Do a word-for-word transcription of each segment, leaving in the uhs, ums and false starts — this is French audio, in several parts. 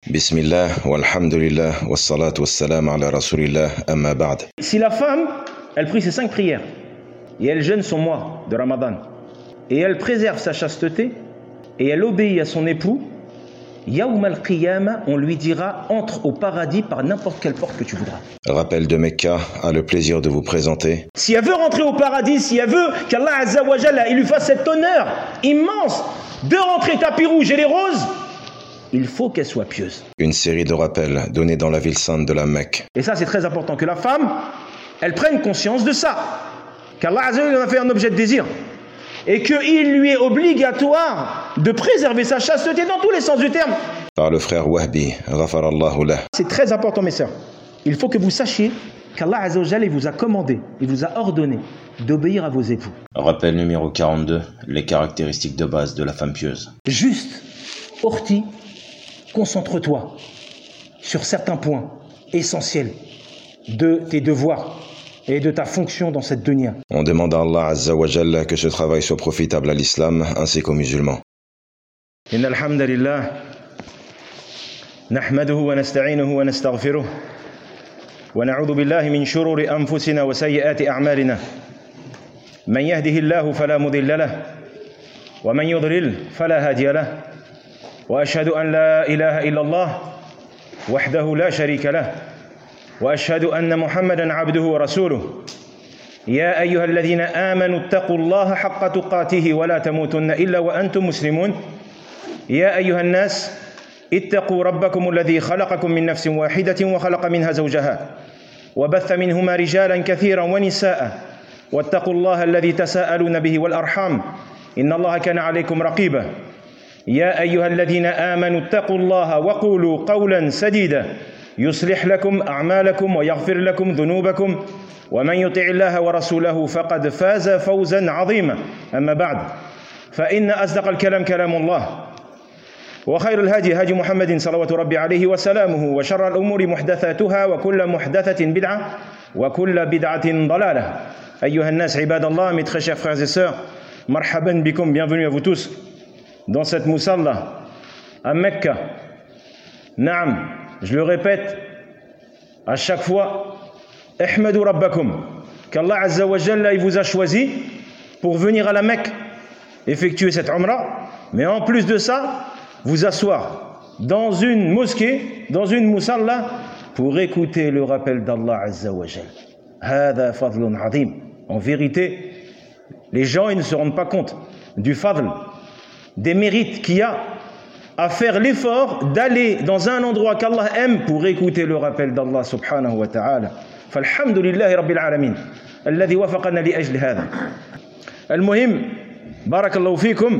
Bismillah, walhamdulillah, wassalatu wassalam ala rasulillah, amma ba'd. Si la femme, elle prie ses cinq prières, et elle jeûne son mois de Ramadan, et elle préserve sa chasteté, et elle obéit à son époux, Yawm al-Qiyamah, on lui dira, entre au paradis par n'importe quelle porte que tu voudras. Rappel de Mecca a le plaisir de vous présenter. Si elle veut rentrer au paradis, si elle veut qu'Allah Azza wa Jalla, il lui fasse cet honneur immense de rentrer tapis rouge et les roses, il faut qu'elle soit pieuse. Une série de rappels donnés dans la ville sainte de la Mecque. Et ça, c'est très important, que la femme, elle prenne conscience de ça. Qu'Allah Azza wa Jalla en a fait un objet de désir. Et qu'il lui est obligatoire de préserver sa chasteté dans tous les sens du terme. Par le frère Wahbi, ghafarallahu lah. C'est très important, mes sœurs. Il faut que vous sachiez qu'Allah Azza wa Jalla vous a commandé, il vous a ordonné d'obéir à vos époux. Rappel numéro quarante-deux, les caractéristiques de base de la femme pieuse. Juste, Orti, concentre-toi sur certains points essentiels de tes devoirs et de ta fonction dans cette dunya. On demande à Allah Azza wa Jalla que ce travail soit profitable à l'islam ainsi qu'aux musulmans. Inna alhamdulillah, nahmaduhu wa nasta'inuhu wa nastaghfiruh, wa na'udhu billahi min shururi anfusina wa sayyiati a'malina. Man yahdihillahu fala mudilla lahu, wa man yudlil fala hadiya lahu. Wa ashhadu an la ilaha illa Allah, wahdahu la sharika lahu. وأشهد أن محمدًا عبده ورسوله يا أيها الذين آمنوا اتقوا الله حق تقاته ولا تموتن إلا وأنتم مسلمون يا أيها الناس اتقوا ربكم الذي خلقكم من نفس واحدة وخلق منها زوجها وبث منهما رجالًا كثيرًا ونساء واتقوا الله الذي تساءلون به والأرحام إن الله كان عليكم رقيبا يا أيها الذين آمنوا اتقوا الله وقولوا قولًا سديدا يصلح لكم أعمالكم ويغفر لكم ذنوبكم ومن يطع الله ورسوله فقد فاز فوزا عظيما أما بعد فإن أصدق الكلام كلام الله وخير الهدي هدي محمد صلوات ربي عليه وسلامه وشر الأمور محدثاتها وكل محدثة بدعة وكل بدعة ضلالة أيها الناس عباد الله mes très chers frères et sœurs marhaban bikum, bienvenue à vous tous dans cette musalla à Mecca. Naam, je le répète à chaque fois, ihmadu rabbakum, qu'Allah Azza wa Jalla il vous a choisi pour venir à la Mecque, effectuer cette umrah, mais en plus de ça, vous asseoir dans une mosquée, dans une musalla, pour écouter le rappel d'Allah Azza wa Jalla. Hada fadlun azim. En vérité, les gens ils ne se rendent pas compte du fadl, des mérites qu'il y a à faire l'effort d'aller dans un endroit qu'Allah aime pour écouter le rappel d'Allah subhanahu wa ta'ala. Falhamdulillahi rabbil alamin, alladhi wafaqana li ajli hadha. Al-muhim, barakallahu fikum,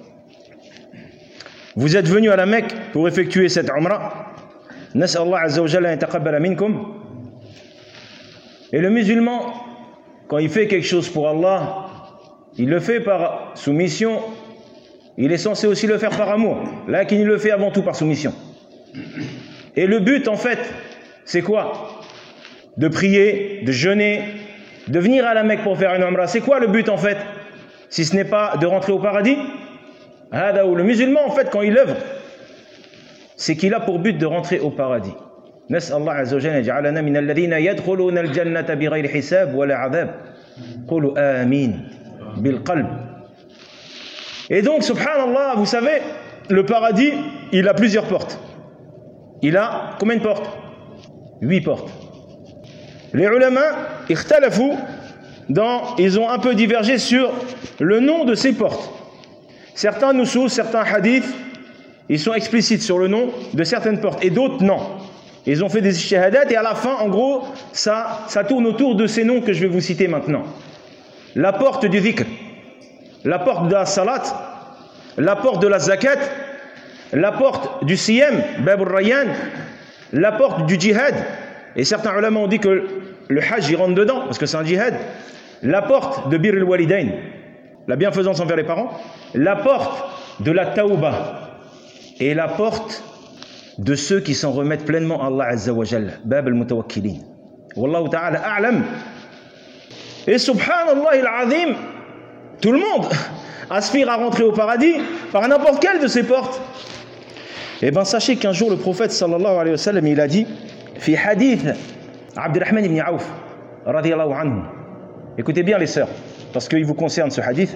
vous êtes venus à la Mecque pour effectuer cette umrah. Nas'al Allah azza wa jalla an yataqabbala minkum. Et le musulman, quand il fait quelque chose pour Allah, il le fait par soumission. Il est censé aussi le faire par amour. Là, qu'il le fait avant tout par soumission. Et le but, en fait, c'est quoi? De prier, de jeûner, de venir à la Mecque pour faire une umrah. C'est quoi le but, en fait? Si ce n'est pas de rentrer au paradis? Le musulman, en fait, quand il œuvre, c'est qu'il a pour but de rentrer au paradis. Nas'Allah azza wa jalla yaj'alana min alladhina yadkhuluna al-jannata bighayri hisab wa la 'adhab. Qulu amin bil qalb. Et donc, subhanallah, vous savez, le paradis, il a plusieurs portes. Il a combien de portes? Huit portes. Les ulama, ikhtalafu, dans, ils ont un peu divergé sur le nom de ces portes. Certains nusus, certains hadiths, ils sont explicites sur le nom de certaines portes, et d'autres non. Ils ont fait des shahadat, et à la fin, en gros, ça, ça tourne autour de ces noms que je vais vous citer maintenant. La porte du dhikr, la porte de la salat, la porte de la zakat, la porte du siyam, bab al-rayyan, la porte du djihad, et certains ulama ont dit que le hajj y rentre dedans, parce que c'est un djihad, la porte de bir al-walidain, la bienfaisance envers les parents, la porte de la tauba, et la porte de ceux qui s'en remettent pleinement à Allah Azza wa Jalla, bab al-mutawakkilin. Wallahu ta'ala a'lam. Et subhanallah al-azim, tout le monde aspire à rentrer au paradis par n'importe quelle de ces portes. Eh bien, sachez qu'un jour, le prophète sallallahu alayhi wa sallam, il a dit, fi hadith Abdurrahman ibn Auf, radiyallahu anhu. Écoutez bien les sœurs, parce qu'il vous concerne ce hadith.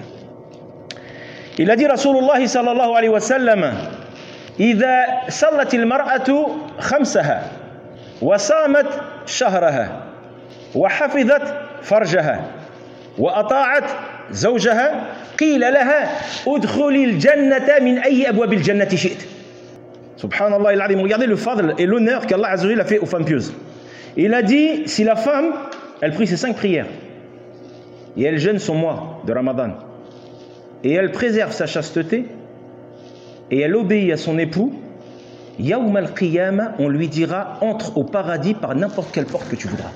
Il a dit, Rasulullah sallallahu alayhi wa sallam, إذا صلت المرأة خمسها وصامت شهرها وحفظت فرجها وأطاعت زوجها قيل لها ادخلي الجنة من أي أبواب الجنة شئت. Subhanallah il azim. Regardez le fadl et l'honneur qu'Allah Azza wa Jalla a fait aux femmes pieuses. Il a dit, si la femme, elle prie ses cinq prières et elle jeûne son mois de Ramadan et elle préserve sa chasteté et elle obéit à son époux, Yawm al-Qiyamah, on lui dira, entre au paradis par n'importe quelle porte que tu voudras.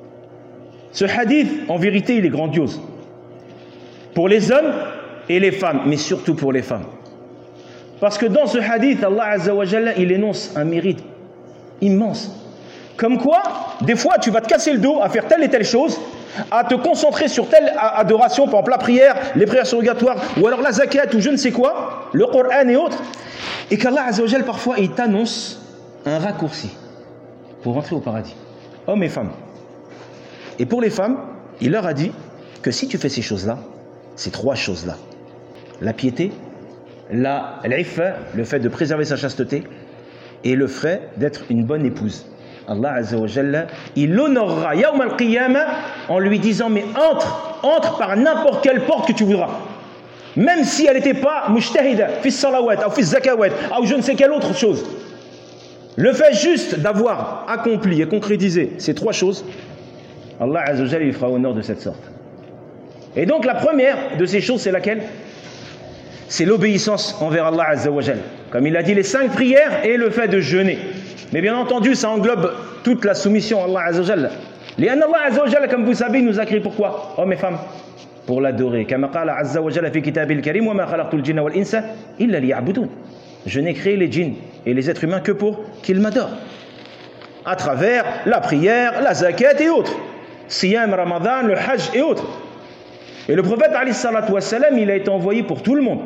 Ce hadith, en vérité, il est grandiose. Pour les hommes et les femmes, mais surtout pour les femmes. Parce que dans ce hadith, Allah Azza wa Jalla, il énonce un mérite immense. Comme quoi, des fois, tu vas te casser le dos à faire telle et telle chose, à te concentrer sur telle adoration, par exemple la prière, les prières surrogatoires, ou alors la zakat, ou je ne sais quoi, le Coran et autres, et qu'Allah Azza wa Jalla, parfois, il t'annonce un raccourci pour rentrer au paradis. Hommes et femmes. Et pour les femmes, il leur a dit que si tu fais ces choses-là, ces trois choses-là, la piété, la l'iffa, le fait de préserver sa chasteté, et le fait d'être une bonne épouse. Allah Azza wa Jalla, il l'honorera Yawm al-Qiyamah en lui disant, mais entre, entre par n'importe quelle porte que tu voudras. Même si elle n'était pas mujtahida, fi salawat, ou fi zakawat, ou je ne sais quelle autre chose. Le fait juste d'avoir accompli et concrétisé ces trois choses, Allah Azza wa Jalla lui fera honneur de cette sorte. Et donc la première de ces choses, c'est laquelle? C'est l'obéissance envers Allah Azza wa Jalla. Comme il a dit, les cinq prières et le fait de jeûner. Mais bien entendu, ça englobe toute la soumission à Allah Azza wa Jalla. Et Allah Azza wa Jalla, comme vous savez, nous a créé pourquoi? Hommes et femmes. Pour l'adorer. Kama qala Azza wa Jalla fi kitabil karim wa ma khalaqtul jinna wal insa illa liya'budun. Je n'ai créé les djinns et les êtres humains que pour qu'ils m'adorent. À travers la prière, la zakat et autres. Siyam, Ramadan, le hajj et autres. Et le prophète alayhi salatu wa salam, il a été envoyé pour tout le monde.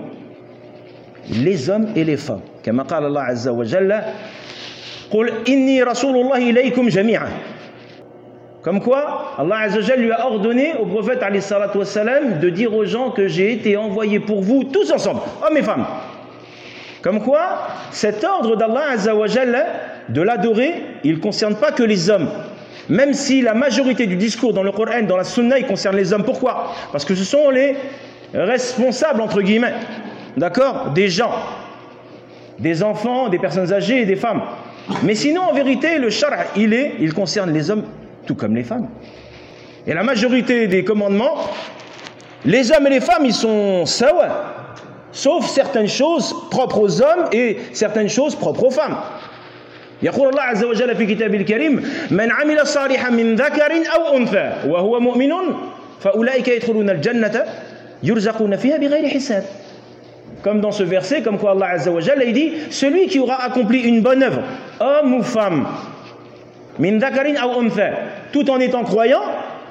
Les hommes et les femmes. Kama qala Allah Azza wa Jalla, Qul inni rasulullah ilaykum jami'a. Comme quoi, Allah Azza wa Jalla lui a ordonné au prophète alayhi salatu wa salam de dire aux gens que j'ai été envoyé pour vous tous ensemble, hommes et femmes. Comme quoi, cet ordre d'Allah Azza wa Jalla de l'adorer, il ne concerne pas que les hommes. Même si la majorité du discours dans le Coran, dans la Sunna, il concerne les hommes. Pourquoi? Parce que ce sont les responsables, entre guillemets, d'accord, des gens, des enfants, des personnes âgées et des femmes. Mais sinon, en vérité, le shar', il est, il concerne les hommes tout comme les femmes. Et la majorité des commandements, les hommes et les femmes, ils sont sawa, sauf certaines choses propres aux hommes et certaines choses propres aux femmes. يقول الله عز وجل في كتابه الكريم من عمل صالحا من ذكر أو أنثى وهو مؤمن فأولئك يدخلون الجنة يرزقون فيها بغير حساب. Comme dans ce verset, comme quoi Allah Azza wa Jalla il dit, celui qui aura accompli une bonne œuvre, homme ou femme, min dhakarin aw untha, tout en étant croyant,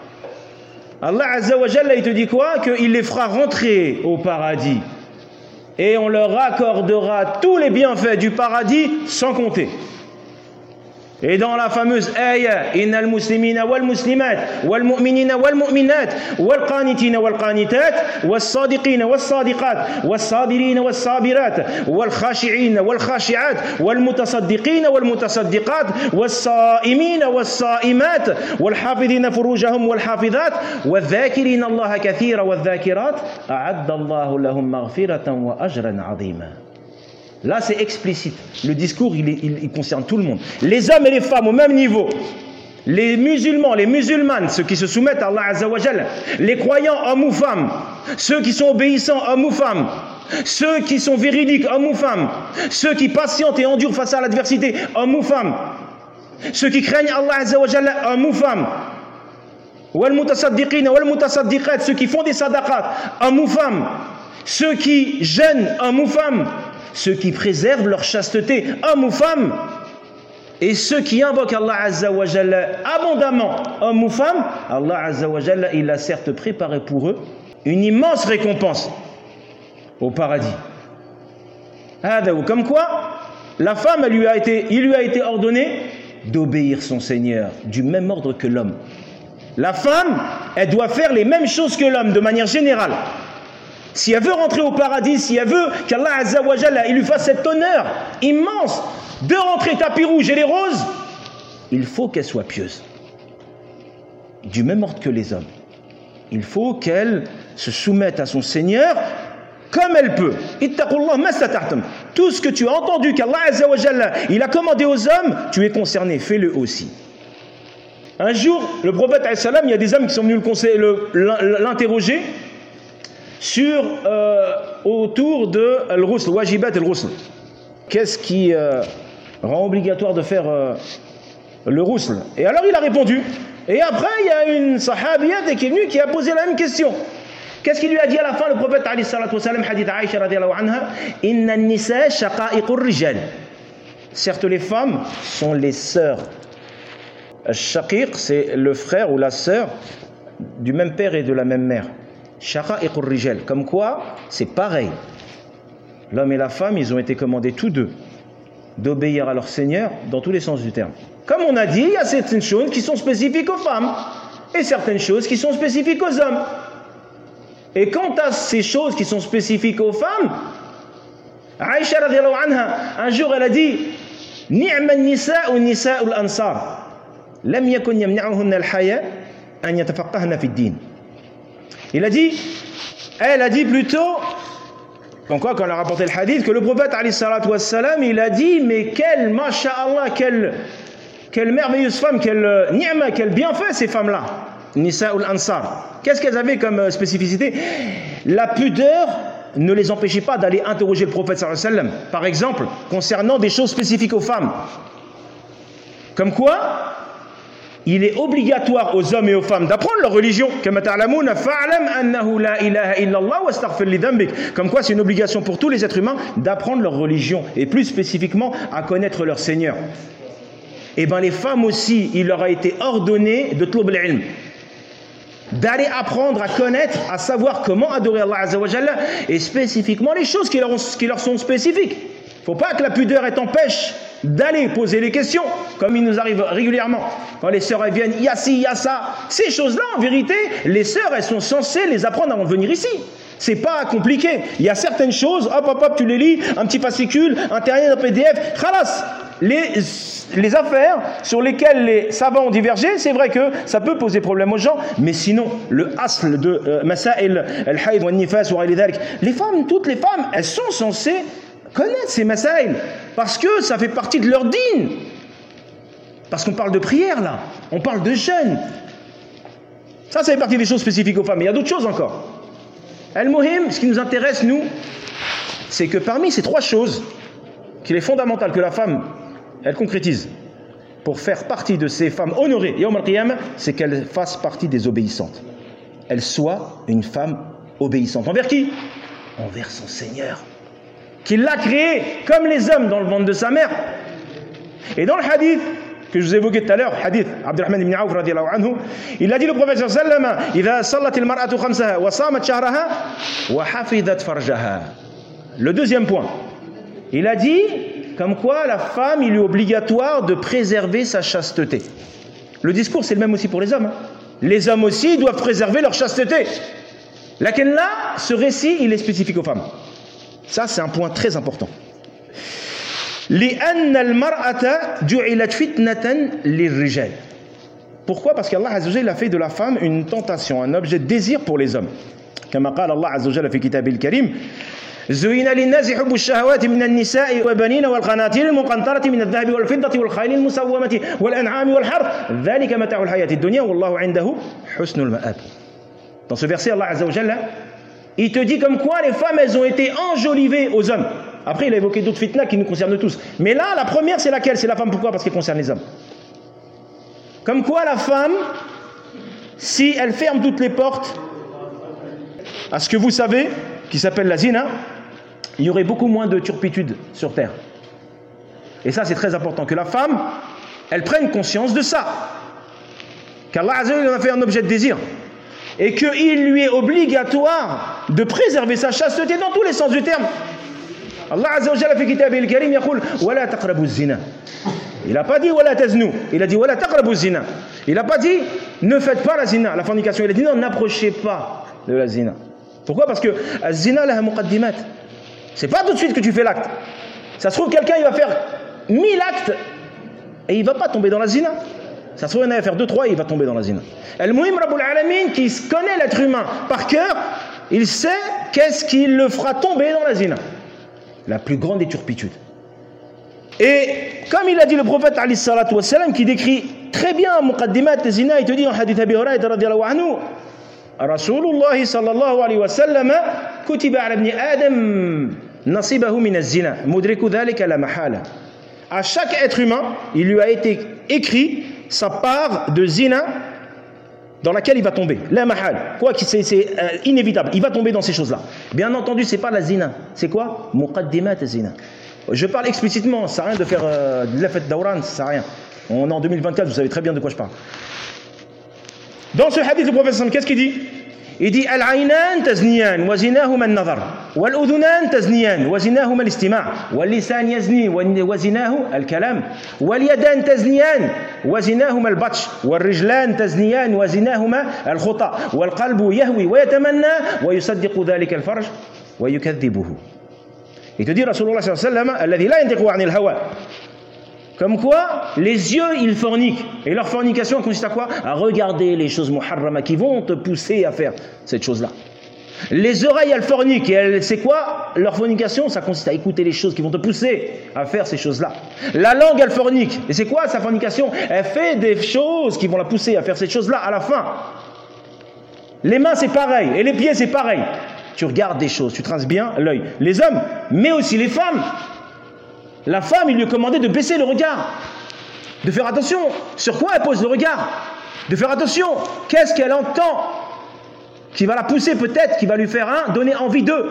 Allah Azza wa Jalla il te dit quoi? Qu'il les fera rentrer au paradis et on leur accordera tous les bienfaits du paradis sans compter. Et dans la fameuse ayah, innal muslimina wal muslimat wal mu'minina wal mu'minat wal qanitina wal qanitat was sadiqina was sadiqat was sabirina was sabirat wal khashi'ina wal khashi'at wal mutasaddiqina wal mutasaddiqat was saimina was saimat wal hafidina furujahum wal hafizat wal dhakirina Allah kathira wal dhakirat a'adda Allah lahum maghfiratan wa ajran 'azima. Là, c'est explicite. Le discours, il, est, il, il concerne tout le monde. Les hommes et les femmes au même niveau. Les musulmans, les musulmanes, ceux qui se soumettent à Allah Azza wa Jalla. Les croyants, hommes ou femmes. Ceux qui sont obéissants, hommes ou femmes. Ceux qui sont véridiques, hommes ou femmes. Ceux qui patientent et endurent face à l'adversité, hommes ou femmes. Ceux qui craignent Allah Azza wa Jalla, hommes ou femmes. Wal mutasaddiqina wal mutasaddiqat, ceux qui font des sadaqat, hommes ou femmes. Ceux qui jeûnent, hommes ou femmes. Ceux qui préservent leur chasteté, hommes ou femmes, et ceux qui invoquent Allah Azza wa Jalla abondamment, hommes ou femmes, Allah Azza wa Jalla, il a certes préparé pour eux une immense récompense au paradis. Comme quoi, la femme, elle lui a été, il lui a été ordonné d'obéir son Seigneur, du même ordre que l'homme. La femme, elle doit faire les mêmes choses que l'homme, de manière générale. Si elle veut rentrer au paradis, si elle veut qu'Allah Azza wa Jalla, il lui fasse cet honneur immense de rentrer tapis rouge et les roses, il faut qu'elle soit pieuse. Du même ordre que les hommes. Il faut qu'elle se soumette à son Seigneur comme elle peut. Ittaqullah mastata'tum. Tout ce que tu as entendu qu'Allah Azza wa Jalla, il a commandé aux hommes, tu es concerné, fais-le aussi. Un jour, le prophète alayhi salam, il y a des hommes qui sont venus l'interroger sur euh, autour de al-ghusl, wajibat al-ghusl. Qu'est-ce qui euh, rend obligatoire de faire euh, le ghusl? Et alors il a répondu. Et après, il y a une sahabiyat qui est venue qui a posé la même question. Qu'est-ce qu'il lui a dit à la fin, le prophète alayhi salatu wa salam, hadith Aïcha radiyallahu anha, inna an-nisa shaqa'iqur rijal. Certes, les femmes sont les sœurs. Al-shaqiq, c'est le frère ou la sœur du même père et de la même mère. Shaqa'iqur rijal. Comme quoi, c'est pareil. L'homme et la femme, ils ont été commandés tous deux d'obéir à leur Seigneur dans tous les sens du terme. Comme on a dit, il y a certaines choses qui sont spécifiques aux femmes et certaines choses qui sont spécifiques aux hommes. Et quant à ces choses qui sont spécifiques aux femmes, Aïcha radiyallahu anha, un jour elle a dit Ni'ma an-nisa'u nisa'u al-ansar lam yakun yamna'uhunna al-haya an yatafaqqahna fi ad-din. Il a dit, elle a dit plutôt, donc quoi, quand elle a rapporté le hadith, que le prophète alayhi salatu wassalam, il a dit, mais quelle, masha'Allah, quelle, quelle merveilleuse femme, quelle ni'ma, quel bienfait ces femmes-là, Nisa'ul Ansar. Qu'est-ce qu'elles avaient comme spécificité? La pudeur ne les empêchait pas d'aller interroger le prophète sallallahu alayhi wa sallam, par exemple, concernant des choses spécifiques aux femmes. Comme quoi, il est obligatoire aux hommes et aux femmes d'apprendre leur religion. Comme quoi c'est une obligation pour tous les êtres humains d'apprendre leur religion et plus spécifiquement à connaître leur Seigneur. Et bien les femmes aussi, il leur a été ordonné de tlub al-ilm, d'aller apprendre à connaître, à savoir comment adorer Allah Azza wa Jalla et spécifiquement les choses qui leur, ont, qui leur sont spécifiques. Il ne faut pas que la pudeur elle t'empêche d'aller poser les questions, comme il nous arrive régulièrement. Quand les sœurs elles viennent, il y a ci, il y a ça. Ces choses-là, en vérité, les sœurs, elles sont censées les apprendre avant de venir ici. C'est pas compliqué. Il y a certaines choses, hop, hop, hop, tu les lis, un petit fascicule, un terrain, un P D F, khalas. Les, les affaires sur lesquelles les savants ont divergé, c'est vrai que ça peut poser problème aux gens, mais sinon, le asl de Masail al-Hayd wa al-Nifas wa al-Dhalik, les femmes, toutes les femmes, elles sont censées connaître ces masaïl, parce que ça fait partie de leur dîne. Parce qu'on parle de prière là, on parle de jeûne. Ça, ça fait partie des choses spécifiques aux femmes. Mais il y a d'autres choses encore. Al-Muhim, ce qui nous intéresse, nous, c'est que parmi ces trois choses, qu'il est fondamental que la femme, elle concrétise, pour faire partie de ces femmes honorées, Yawm al-Qiyamah, c'est qu'elle fasse partie des obéissantes. Elle soit une femme obéissante. Envers qui? Envers son Seigneur, qui l'a créé comme les hommes dans le ventre de sa mère. Et dans le hadith que je vous ai évoqué tout à l'heure, hadith Abdurrahman ibn Awf radiyallahu anhu, il a dit le prophète sallallahu alayhi wa sallam, idha sallat al-mar'atu khamsaha wa samat shahraha wa hafidhat farjaha. Le deuxième point, il a dit comme quoi la femme, il est obligatoire de préserver sa chasteté. Le discours c'est le même aussi pour les hommes. Hein. Les hommes aussi doivent préserver leur chasteté. Laquelle là, ce récit, il est spécifique aux femmes. Ça, c'est un point très important. Pourquoi? Parce qu'Allah Azza wa Jalla a fait de la femme une tentation, un objet de désir pour les hommes. Comme قال الله عز وجل في كتابه الكريم زين للناس حب الشهوات من النساء والبنين والقناطير المقنطرة من الذهب والفضة والخيل المسومة والأنعام والحرث ذلك متاع الحياة الدنيا والله عنده حسن المآب. Dans ce verset, Allah Azza wa Jalla, il te dit comme quoi les femmes, elles ont été enjolivées aux hommes. Après, il a évoqué d'autres fitnas qui nous concernent tous. Mais là, la première, c'est laquelle? C'est la femme. Pourquoi? Parce qu'elle concerne les hommes. Comme quoi la femme, si elle ferme toutes les portes à ce que vous savez, qui s'appelle la zina, il y aurait beaucoup moins de turpitude sur terre. Et ça, c'est très important, que la femme, elle prenne conscience de ça. Qu'Allah Azza wa Jalla a fait un objet de désir. Et qu'il lui est obligatoire de préserver sa chasteté dans tous les sens du terme. Allah Azza wa Jalla fi kitabihi al-karim yaqul wala taqrabu az-zina. Il n'a pas dit wala taznu, il a dit wala taqrabu az-zina. Il n'a pas dit ne faites pas la zina, la fornication. Il a dit non, n'approchez pas de la zina. Pourquoi? Parce que az-zina laha muqaddimat. C'est pas tout de suite que tu fais l'acte. Ça se trouve quelqu'un il va faire mille actes et il va pas tomber dans la zina. Ça se trouve il va faire deux trois et il va tomber dans la zina. Al-Muhim Rabbul Alamin qui connaît l'être humain par cœur, il sait qu'est-ce qui le fera tomber dans la zina. La plus grande des turpitudes. Et comme il a dit le prophète alayhi salatu wassalam qui décrit très bien muqaddimat zina, il te dit en hadith Abi Hurayrah radiyallahu anhu Rasulullah sallallahu alayhi wa sallam kutiba ala ibn Adam nasibahu min az-zina mudriku dhalika la mahala. À chaque être humain, il lui a été écrit sa part de zina dans laquelle il va tomber. La mahal. Quoi que c'est, c'est euh, inévitable. Il va tomber dans ces choses-là. Bien entendu, c'est pas la zina. C'est quoi? Muqaddimat zina. Je parle explicitement. Ça sert à rien de faire euh, de l'effet d'Auran. Ça sert à rien. On est en deux mille vingt-quatre. Vous savez très bien de quoi je parle. Dans ce hadith, le prophète, qu'est-ce qu'il dit? Il dit Al-aynan tazniyan wa zinahuma an-nazar wal udhunan tazniyan wa zinahuma al-istima' wal lisan yazni wa zinahu al-kalam wal yadan tazniyan wa zinahuma al-batsh wal rijlan tazniyan wa zinahuma al-khuta wal qalbu yahwi wa yatamanna wa yusaddiqu dhalika al-farj wa yukadhibuhu. Il te dit Rasulullah sallallahu alayhi wa sallam alladhi la yantiqu 'anil hawa. Comme quoi, les yeux, ils forniquent. Et leur fornication consiste à quoi? À regarder les choses muharrama qui vont te pousser à faire cette chose-là. Les oreilles, elles forniquent. Et elles, c'est quoi? Leur fornication, ça consiste à écouter les choses qui vont te pousser à faire ces choses-là. La langue, elle fornique. Et c'est quoi sa fornication? Elle fait des choses qui vont la pousser à faire cette chose-là à la fin. Les mains, c'est pareil. Et les pieds, c'est pareil. Tu regardes des choses, tu traces bien l'œil. Les hommes, mais aussi les femmes. La femme, il lui est commandé de baisser le regard, de faire attention. Sur quoi elle pose le regard? De faire attention. Qu'est-ce qu'elle entend qui va la pousser peut-être, qui va lui faire hein, donner envie d'eux?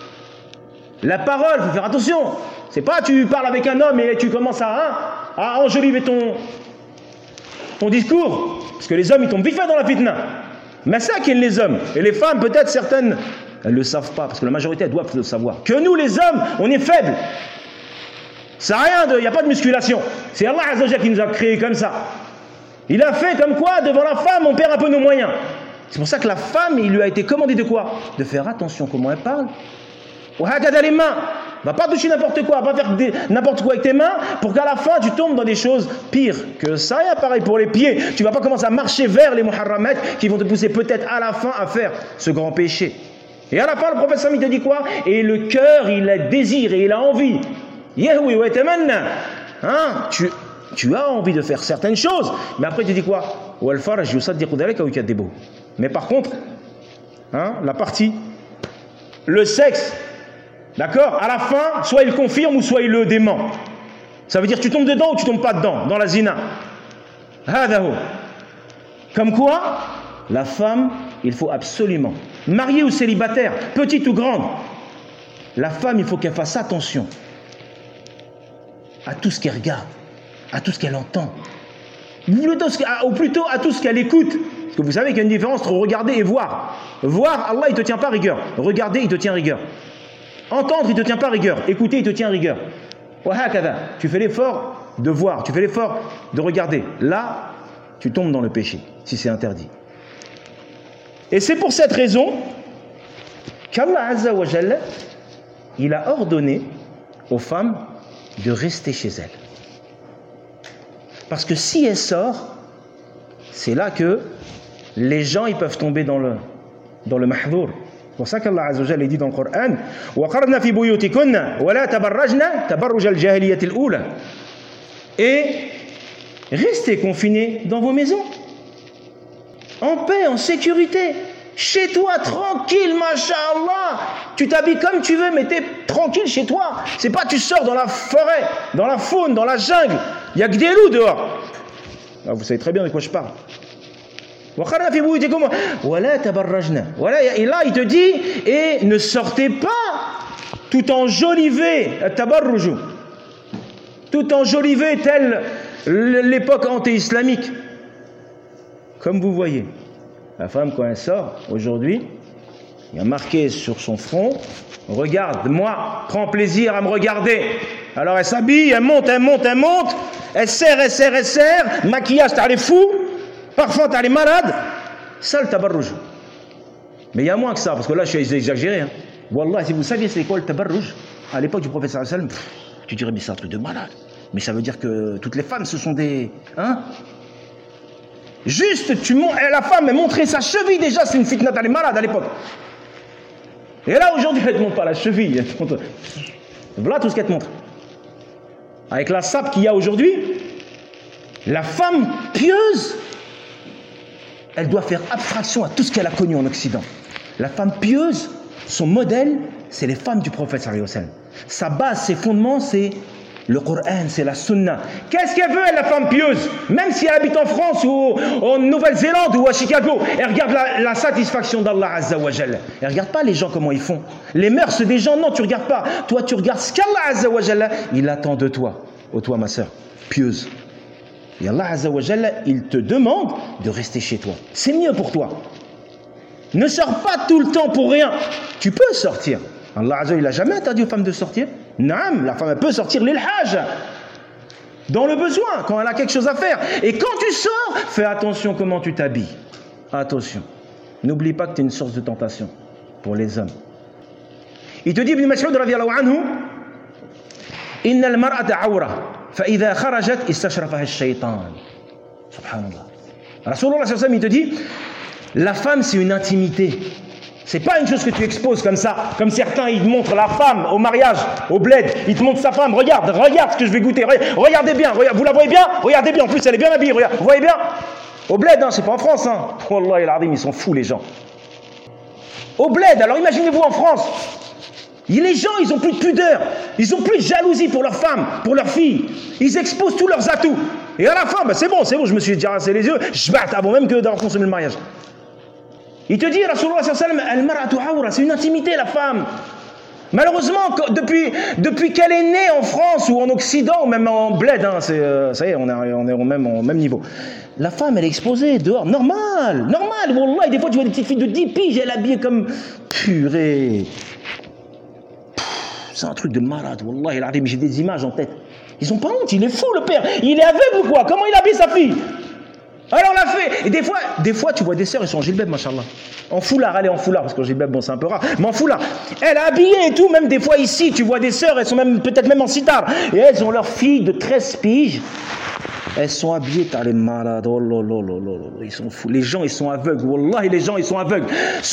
La parole, il faut faire attention. C'est pas tu parles avec un homme et tu commences à, hein, à enjoliver ton, ton discours. Parce que les hommes, ils tombent vite fait dans la fitna. Mais ça qui est les hommes. Et les femmes, peut-être certaines, elles ne le savent pas, parce que la majorité, elles doivent le savoir. Que nous, les hommes, on est faibles. Ça n'a rien de, il n'y a pas de musculation. C'est Allah Azza wa Jalla qui nous a créés comme ça. Il a fait comme quoi, devant la femme, on perd un peu nos moyens. C'est pour ça que la femme, il lui a été commandé de quoi? De faire attention comment elle parle. Ou hakada les mains. Va pas toucher n'importe quoi, va pas faire n'importe quoi avec tes mains pour qu'à la fin tu tombes dans des choses pires que ça. Et pareil pour les pieds. Tu vas pas commencer à marcher vers les muharramat qui vont te pousser peut-être à la fin à faire ce grand péché. Et à la fin, le prophète Sami te dit quoi? Et le cœur, il a désir et il a envie. Yahwi wa tamanna. Hein, tu, tu as envie de faire certaines choses, mais après tu dis quoi? Wal farj yusaddiqu dhalika wa yukadhibu. Mais par contre, hein, la partie, le sexe, d'accord, à la fin, soit il confirme ou soit il le dément. Ça veut dire tu tombes dedans ou tu tombes pas dedans, dans la zina. Hadahu. Comme quoi, la femme, il faut absolument, mariée ou célibataire, petite ou grande, la femme, il faut qu'elle fasse attention à tout ce qu'elle regarde, à tout ce qu'elle entend, ou plutôt à tout ce qu'elle écoute. Parce que vous savez qu'il y a une différence entre regarder et voir. Voir, Allah, il ne te tient pas rigueur. Regarder, il te tient rigueur. Entendre, il ne te tient pas rigueur. Écouter, il te tient rigueur. Tu fais l'effort de voir, tu fais l'effort de regarder. Là, tu tombes dans le péché, si c'est interdit. Et c'est pour cette raison qu'Allah Azza wa Jalla, il a ordonné aux femmes de rester chez elles. Parce que si elle sort, c'est là que les gens ils peuvent tomber dans le dans le mahdour. C'est pour ça qu'Allah Azza wa Jalla dit dans le Coran وَقَرْنَ فِي بُيُوتِكُنَّ وَلَا تَبَرَّجْنَ تَبَرُّجَ الْجَاهِلِيَّةِ الْأُولَى. Et restez confinés dans vos maisons, en paix, en sécurité. Chez toi, tranquille, masha'Allah. Tu t'habilles comme tu veux, mais t'es tranquille chez toi. C'est pas tu sors dans la forêt, dans la faune, dans la jungle. Il n'y a que des loups dehors. Alors, vous savez très bien de quoi je parle. Et là, il te dit, et ne sortez pas tout enjolivé, tabarruju, tout enjolivé, telle l'époque anté-islamique. Comme vous voyez. La femme, quand elle sort, aujourd'hui, Il y a marqué sur son front, regarde-moi, prends plaisir à me regarder. Alors elle s'habille, elle monte, elle monte, elle monte, elle serre, elle serre, elle serre, maquillage, t'as les fous, parfois t'as les malades, ça le tabarrouj. Mais il y a moins que ça, parce que là je suis exagéré. Hein. Wallah, si vous saviez c'est quoi le tabarrouj, à l'époque du prophète sallallahu alayhi wa sallam, tu dirais mais c'est un truc de malade. Mais ça veut dire que toutes les femmes ce sont des... Hein? Juste, tu montres, la femme elle montrait sa cheville déjà, c'est une fitna, elle est malade à l'époque. Et là aujourd'hui elle ne te montre pas la cheville, elle te montre... Voilà tout ce qu'elle te montre. Avec la sape qu'il y a aujourd'hui, la femme pieuse, elle doit faire abstraction à tout ce qu'elle a connu en Occident. La femme pieuse, son modèle, c'est les femmes du prophète sallallahu alayhi wa sallam. Sa base, ses fondements, c'est le Coran, c'est la Sunna. Qu'est-ce qu'elle veut, elle, la femme pieuse? Même si elle habite en France ou en Nouvelle-Zélande ou à Chicago, elle regarde la, la satisfaction d'Allah Azza wa Jalla. Elle regarde pas les gens comment ils font. Les mœurs des gens, non, tu regardes pas. Toi, tu regardes ce qu'Allah Azza wa Jalla, il attend de toi. Oh toi, ma sœur, pieuse. Et Allah Azza wa Jalla, il te demande de rester chez toi. C'est mieux pour toi. Ne sors pas tout le temps pour rien. Tu peux sortir. Allah Azza wa Jalla, il n'a jamais interdit aux femmes de sortir. Naam, la femme elle peut sortir lil hajj, dans le besoin, quand elle a quelque chose à faire. Et quand tu sors, fais attention comment tu t'habilles. Attention. N'oublie pas que tu es une source de tentation pour les hommes. Il te dit, Ibn Mas'ud radiyallahu anhu, Inna al-mar'ata awra, fa idha kharajat istashrafaha ash-shaytan. Subhanallah. Rasulullah sallallahu alayhi wa sallam, il te dit, la femme c'est une intimité. C'est pas une chose que tu exposes comme ça, comme certains ils te montrent la femme au mariage, au bled, ils te montrent sa femme, regarde, regarde ce que je vais goûter, regardez bien, regarde, vous la voyez bien, regardez bien, en plus elle est bien habillée, regarde, vous voyez bien, au bled, hein, c'est pas en France, hein. Wallah el Adim, ils sont fous les gens. Au bled, alors imaginez-vous en France, les gens ils ont plus de pudeur, ils ont plus de jalousie pour leurs femmes, pour leurs filles, ils exposent tous leurs atouts, et à la fin, bah, c'est bon, c'est bon, je me suis déjà rincé les yeux, je batte avant même que d'avoir consommé le mariage. Il te dit, Rasulullah sallallahu alayhi wa sallam, c'est une intimité la femme. Malheureusement, depuis, depuis qu'elle est née en France ou en Occident, ou même en bled, hein, c'est, euh, ça y est, on est, on est au, même, au même niveau. La femme, elle est exposée dehors, normal, normal. Wallah, des fois, tu vois des petites filles de dix piges, elle est habillée comme purée. C'est un truc de malade, Wallah, j'ai des images en tête. Ils ont pas honte, il est fou le père. Il est aveugle ou quoi? Comment il habille sa fille? Alors on l'a fait. Et des fois, des fois, tu vois des sœurs, elles sont en gilbab, machallah. En foulard, elle est en foulard, parce qu'en gilbab, bon, c'est un peu rare. Mais en foulard. Elle est habillée et tout, même des fois ici, tu vois des sœurs, elles sont même peut-être même en sitar. Et elles ont leurs filles de treize piges. Elles sont habillées, t'as les malades. Oh là là là là là. Ils sont fous. Les gens, ils sont aveugles. Wallah, les gens, ils sont aveugles.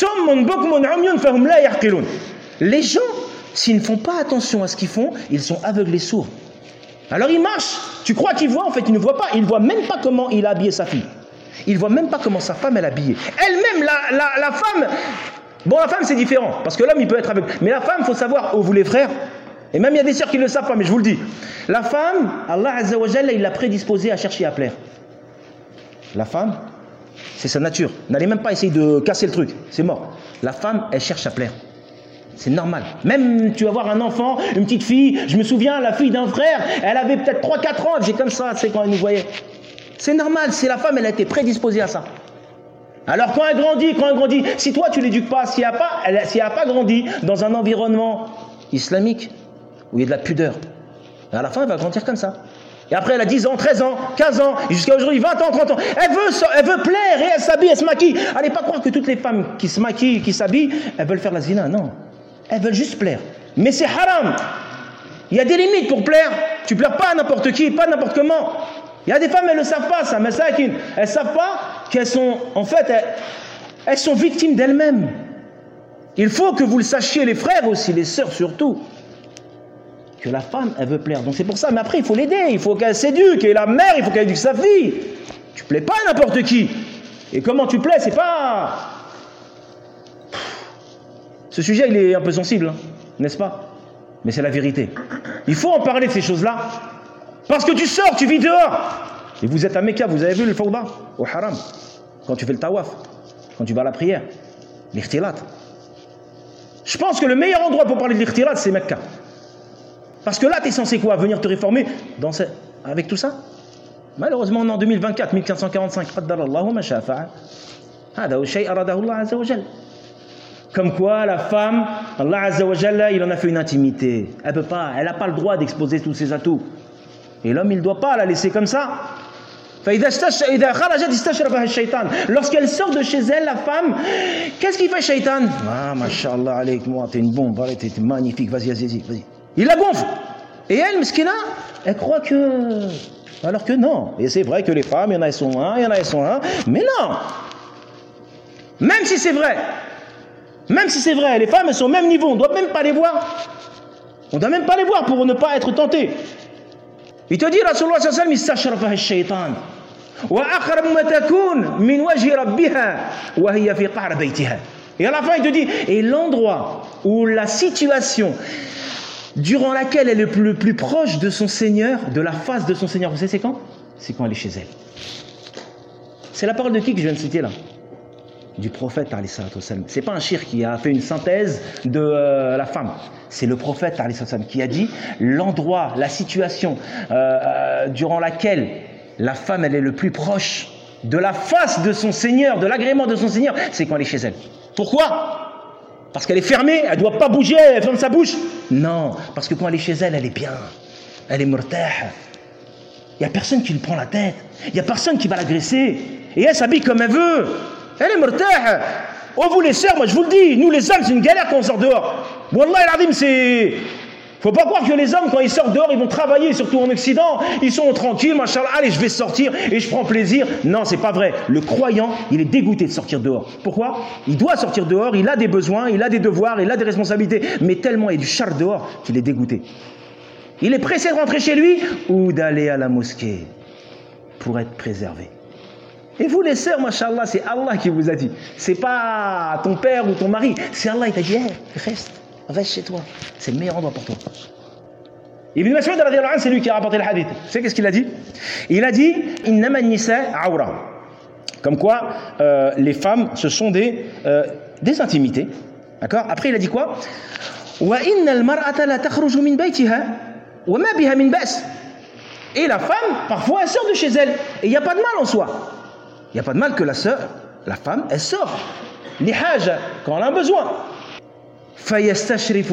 Les gens, s'ils ne font pas attention à ce qu'ils font, ils sont aveugles et sourds. Alors il marche, tu crois qu'il voit, en fait il ne voit pas, il ne voit même pas comment il a habillé sa fille. Il ne voit même pas comment sa femme elle est habillée. Elle-même, la, la, la femme, bon la femme c'est différent, parce que l'homme il peut être aveugle, mais la femme il faut savoir, oh vous les frères, et même il y a des sœurs qui ne le savent pas, mais je vous le dis, la femme, Allah Azza wa Jalla il l'a prédisposée à chercher à plaire. La femme, c'est sa nature, n'allez même pas essayer de casser le truc, c'est mort. La femme elle cherche à plaire. C'est normal. Même tu vas voir un enfant, une petite fille, je me souviens, la fille d'un frère, elle avait peut-être trois quatre ans, elle faisait comme ça, tu sais, quand elle nous voyait. C'est normal, c'est la femme, elle a été prédisposée à ça. Alors quand elle grandit, quand elle grandit, si toi tu l'éduques pas, si elle n'a pas, elle, si elle a pas grandi dans un environnement islamique, où il y a de la pudeur, à la fin elle va grandir comme ça. Et après elle a dix ans, treize ans, quinze ans, et jusqu'à aujourd'hui vingt ans, trente ans. Elle veut, elle veut plaire et elle s'habille, elle se maquille. Allez pas croire que toutes les femmes qui se maquillent, qui s'habillent, elles veulent faire la zina, non. Elles veulent juste plaire. Mais c'est haram. Il y a des limites pour plaire. Tu ne plais pas à n'importe qui, pas n'importe comment. Il y a des femmes, elles ne le savent pas, ça, masakin. Elles ne savent pas qu'elles sont, en fait, elles, elles sont victimes d'elles-mêmes. Il faut que vous le sachiez, les frères aussi, les sœurs surtout, que la femme, elle veut plaire. Donc c'est pour ça, mais après, il faut l'aider. Il faut qu'elle s'éduque. Et la mère, il faut qu'elle éduque sa fille. Tu ne plais pas à n'importe qui. Et comment tu plais, c'est pas... Ce sujet, il est un peu sensible, hein, n'est-ce pas? Mais c'est la vérité. Il faut en parler de ces choses-là. Parce que tu sors, tu vis dehors. Et vous êtes à Mecca, vous avez vu le fawda au haram. Quand tu fais le tawaf, quand tu vas à la prière, l'ikhtilat. Je pense que le meilleur endroit pour parler de l'ikhtilat, c'est Mecca. Parce que là, tu es censé quoi? Venir te réformer dans ce... avec tout ça? Malheureusement, on est en deux mille vingt-quatre, mille quatre cent quarante-cinq. Comme quoi, la femme, Allah Azza wa Jalla, il en a fait une intimité. Elle peut pas, elle n'a pas le droit d'exposer tous ses atouts. Et l'homme, il ne doit pas la laisser comme ça. Lorsqu'elle sort de chez elle, la femme, qu'est-ce qu'il fait, Shaitan? Ah, mashallah, avec moi, t'es une bombe, t'es magnifique, vas-y, vas-y, vas-y. Il la gonfle. Et elle, Meskina, elle croit que. Alors que non. Et c'est vrai que les femmes, il y en a, elles sont un, il y en a, elles sont un. Mais non. Même si c'est vrai. Même si c'est vrai, les femmes, elles sont au même niveau. On ne doit même pas les voir. On ne doit même pas les voir pour ne pas être tenté. Il te dit, Rasulullah sallallahu alayhi wa sallam, shaytan. Wa aqrab ma takun min wajhi rabbiha wa hiya fi qa'r baytiha. Et à la fin, il te dit, et l'endroit ou la situation durant laquelle elle est le plus, le plus proche de son Seigneur, de la face de son Seigneur, vous savez c'est quand? C'est quand elle est chez elle. C'est la parole de qui que je viens de citer là? Du prophète alayhi salatu wassalam. C'est pas un shir qui a fait une synthèse de euh, la femme. C'est le prophète alayhi salatu wassalam qui a dit l'endroit, la situation euh, euh, durant laquelle la femme elle est le plus proche de la face de son Seigneur, de l'agrément de son Seigneur, c'est quand elle est chez elle. Pourquoi? Parce qu'elle est fermée, elle ne doit pas bouger, elle ferme sa bouche. Non, parce que quand elle est chez elle, elle est bien. Elle est murtah. Il n'y a personne qui lui prend la tête. Il n'y a personne qui va l'agresser. Et elle s'habille comme elle veut. Elle est murtah. Oh, vous les sœurs, moi je vous le dis, nous les hommes, c'est une galère quand on sort dehors. Wallah al-azim, c'est... Faut pas croire que les hommes, quand ils sortent dehors, ils vont travailler, surtout en Occident. Ils sont tranquilles, machallah, allez, je vais sortir et je prends plaisir. Non, c'est pas vrai. Le croyant, il est dégoûté de sortir dehors. Pourquoi? Il doit sortir dehors, il a des besoins, il a des devoirs, il a des responsabilités. Mais tellement il y a du char dehors qu'il est dégoûté. Il est pressé de rentrer chez lui ou d'aller à la mosquée pour être préservé. Et vous les sœurs, machallah, c'est Allah qui vous a dit. C'est pas ton père ou ton mari. C'est Allah, il t'a dit, hey, reste. Reste chez toi, c'est le meilleur endroit pour toi. Ibn Mas'ud, c'est lui qui a rapporté le hadith. Vous savez qu'est-ce qu'il a dit? Il a dit Innama an-nisa awra. Comme quoi, euh, les femmes, ce sont des, euh, des intimités. D'accord? Après, il a dit quoi? Wa inna al-mar'ata la takhruju min baytiha wa ma biha min ba's. Et la femme, parfois, elle sort de chez elle. Et il n'y a pas de mal en soi. Il n'y a pas de mal que la sœur, la femme, elle sort. Li haja, quand elle a un besoin. Et le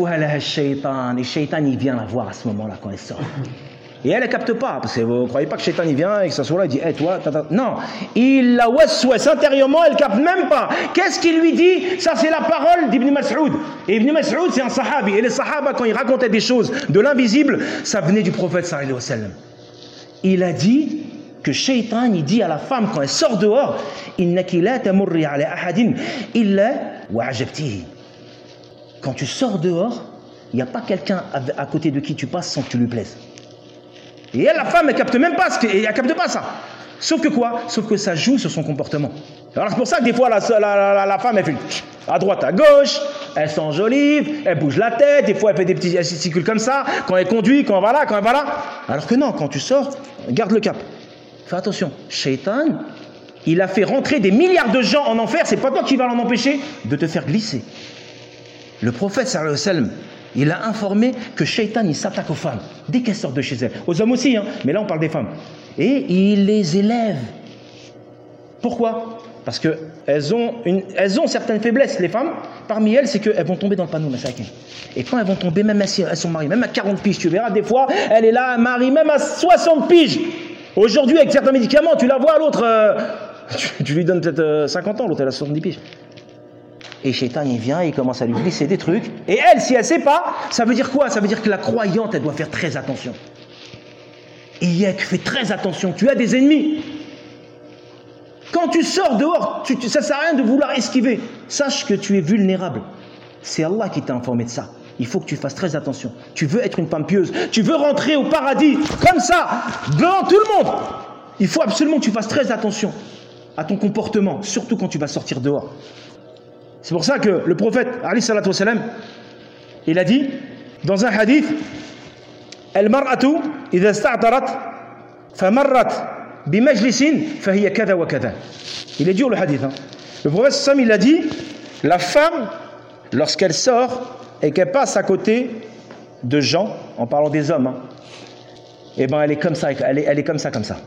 shaitan, il vient la voir à ce moment-là quand elle sort. Et elle ne capte pas, parce que vous ne croyez pas que le shaitan il vient et que ça soit là, il dit hey, toi, tata. Non, il la waswas intérieurement, elle ne capte même pas. Qu'est-ce qu'il lui dit? Ça, c'est la parole d'Ibn Mas'ud. Et Ibn Mas'ud, c'est un sahabi. Et les sahaba, quand ils racontaient des choses de l'invisible, ça venait du prophète sallallahu alayhi wa sallam. Il a dit que shaitan, il dit à la femme quand elle sort dehors innaki la tamurri ala ahadin illa wa ajabtihi. Quand tu sors dehors, il n'y a pas quelqu'un à côté de qui tu passes sans que tu lui plaises. Et elle, la femme, elle ne capte même pas, ce que, elle ne capte pas ça. Sauf que quoi? Sauf que ça joue sur son comportement. Alors c'est pour ça que des fois, la, la, la, la femme, elle fait à droite, à gauche, elle s'enjolive, elle bouge la tête, des fois elle fait des petits gesticules comme ça, quand elle conduit, quand elle va là, quand elle va là. Alors que non, quand tu sors, garde le cap. Fais attention, Shaitan, il a fait rentrer des milliards de gens en enfer, c'est pas toi qui vas l'en empêcher de te faire glisser. Le prophète sallallahu alayhi wa sallam, il a informé que Shaitan il s'attaque aux femmes dès qu'elles sortent de chez elles. Aux hommes aussi, hein, mais là on parle des femmes. Et il les élève. Pourquoi? Parce qu'elles ont, une, elles ont certaines faiblesses, les femmes. Parmi elles, c'est qu'elles vont tomber dans le panneau, masakin. Et quand elles vont tomber, même si elles sont mariées, même à quarante piges, tu verras des fois, elle est là, mariée, même à soixante piges. Aujourd'hui, avec certains médicaments, tu la vois, l'autre, euh, tu, tu lui donnes peut-être euh, cinquante ans, l'autre elle a soixante-dix piges. Et Shaitan, il vient, il commence à lui glisser des trucs. Et elle, si elle ne sait pas, ça veut dire quoi? Ça veut dire que la croyante, elle doit faire très attention. Iyek, fais très attention, tu as des ennemis. Quand tu sors dehors, tu, tu, ça ne sert à rien de vouloir esquiver. Sache que tu es vulnérable. C'est Allah qui t'a informé de ça. Il faut que tu fasses très attention. Tu veux être une femme pieuse, tu veux rentrer au paradis, comme ça, devant tout le monde. Il faut absolument que tu fasses très attention à ton comportement, surtout quand tu vas sortir dehors. C'est pour ça que le prophète, alayhi salatu wassalam, il a dit, dans un hadith, Al-mar'atu, idha sta'tarat, famarrat, bimajlisin, fahiya kada wa kada. Il est dur le hadith. Hein. Le prophète sallam, il a dit, la femme, lorsqu'elle sort et qu'elle passe à côté de gens, en parlant des hommes, hein, et ben elle est comme ça, elle est, elle est comme ça, comme ça.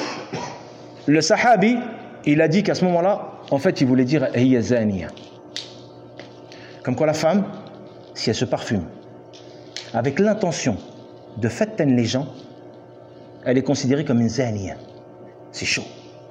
Le sahabi, il a dit qu'à ce moment-là, en fait, il voulait dire hiya zaniya. Comme quoi la femme, si elle se parfume, avec l'intention de fatten les gens, elle est considérée comme une zaniya. C'est chaud.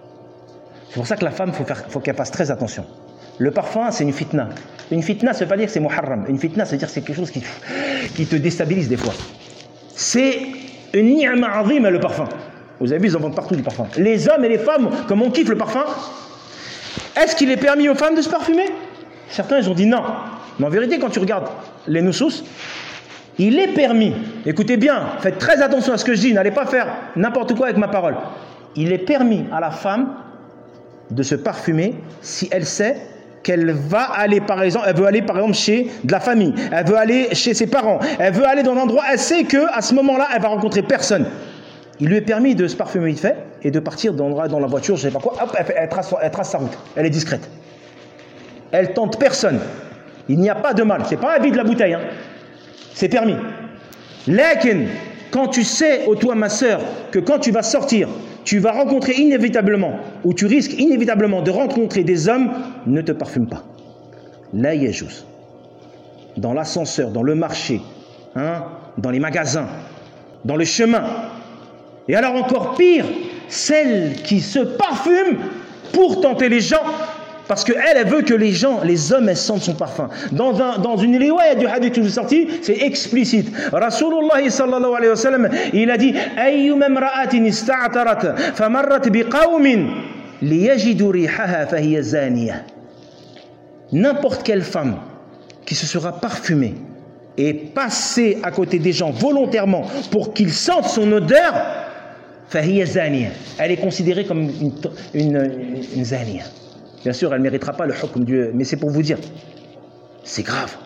C'est pour ça que la femme, il faut, faire, faut qu'elle fasse très attention. Le parfum, c'est une fitna. Une fitna, ça ne veut pas dire que c'est muharram. Une fitna, ça veut dire que c'est quelque chose qui, qui te déstabilise des fois. C'est une ni'ma azima, le parfum. Vous avez vu, ils en vendent partout du parfum. Les hommes et les femmes, comme on kiffe le parfum, est-ce qu'il est permis aux femmes de se parfumer? Certains, ils ont dit non. Mais en vérité, quand tu regardes les nusus, il est permis. Écoutez bien, faites très attention à ce que je dis, n'allez pas faire n'importe quoi avec ma parole. Il est permis à la femme de se parfumer si elle sait qu'elle va aller, par exemple, elle veut aller par exemple chez de la famille, elle veut aller chez ses parents, elle veut aller dans un endroit, elle sait qu'à ce moment-là, elle va rencontrer personne. Il lui est permis de se parfumer vite fait et de partir dans, dans la voiture, je ne sais pas quoi, hop, elle, elle, trace, elle trace sa route, elle est discrète. Elle tente personne. Il n'y a pas de mal, c'est pas un vide de la bouteille, hein. C'est permis. Lakin, quand tu sais, ô toi ma sœur, que quand tu vas sortir, tu vas rencontrer inévitablement, ou tu risques inévitablement de rencontrer des hommes, ne te parfume pas. La yajouz. Dans l'ascenseur, dans le marché, hein, dans les magasins, dans le chemin. Et alors encore pire, celle qui se parfume pour tenter les gens, parce qu'elle, elle veut que les gens, les hommes, elles sentent son parfum. Dans, un, dans une riwaya du hadith que je vous ai sorti, c'est explicite. Rasulullah sallallahu alayhi wa sallam, il a dit Ayyuma imra'atin ista'tarat famarrat biqawmin liyajidu rihaha fahiya zaniya. N'importe quelle femme qui se sera parfumée et passée à côté des gens volontairement pour qu'ils sentent son odeur, fahiya zaniya. Elle est considérée comme une, une, une, une zaniya. Bien sûr, elle ne méritera pas le hukm de Dieu, mais c'est pour vous dire, c'est grave.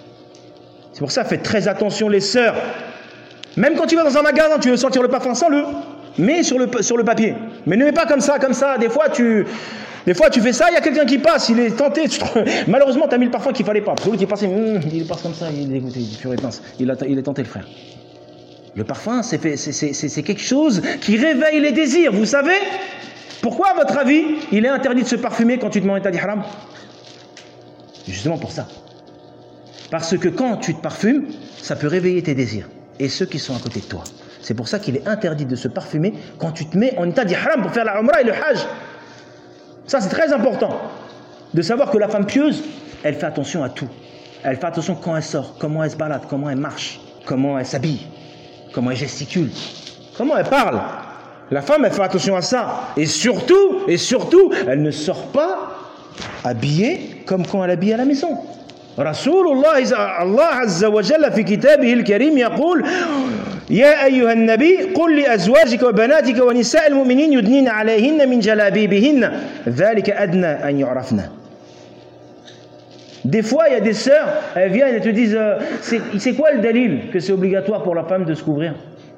C'est pour ça, faites très attention les sœurs. Même quand tu vas dans un magasin, tu veux sentir le parfum, sens-le. Mets sur le, sur le papier. Mais ne mets pas comme ça, comme ça. Des fois, tu, des fois, tu fais ça, il y a quelqu'un qui passe, il est tenté. Tu te... Malheureusement, tu as mis le parfum qu'il ne fallait pas. Parce que l'autre, il passe, mmh, il passe comme ça, il est dégoûté, il fure et pince. Il, a, il est tenté, le frère. Le parfum, c'est, fait, c'est, c'est, c'est quelque chose qui réveille les désirs, vous savez. Pourquoi, à votre avis, il est interdit de se parfumer quand tu te mets en état d'ihram? Justement pour ça. Parce que quand tu te parfumes, ça peut réveiller tes désirs. Et ceux qui sont à côté de toi. C'est pour ça qu'il est interdit de se parfumer quand tu te mets en état d'ihram pour faire la umrah et le hajj. Ça, c'est très important. De savoir que la femme pieuse, elle fait attention à tout. Elle fait attention quand elle sort, comment elle se balade, comment elle marche, comment elle s'habille, comment elle gesticule, comment elle parle. La femme, elle fait attention à ça. Et surtout, et surtout, elle ne sort pas habillée comme quand elle habille à la maison. Rasulullah, Allah Azza wa Jalla, fi kitabihi al-karim, yaqul Ya ayyuha an-nabi, qul li azwajika wa banatika wa nisa'il mu'minin yudnina alayhinna min jalabibihinna, dhalika adna an yu'rafna. Des fois, il y a des sœurs, elles viennent et te disent euh, c'est, c'est quoi le dalil que c'est obligatoire pour la femme de se couvrir?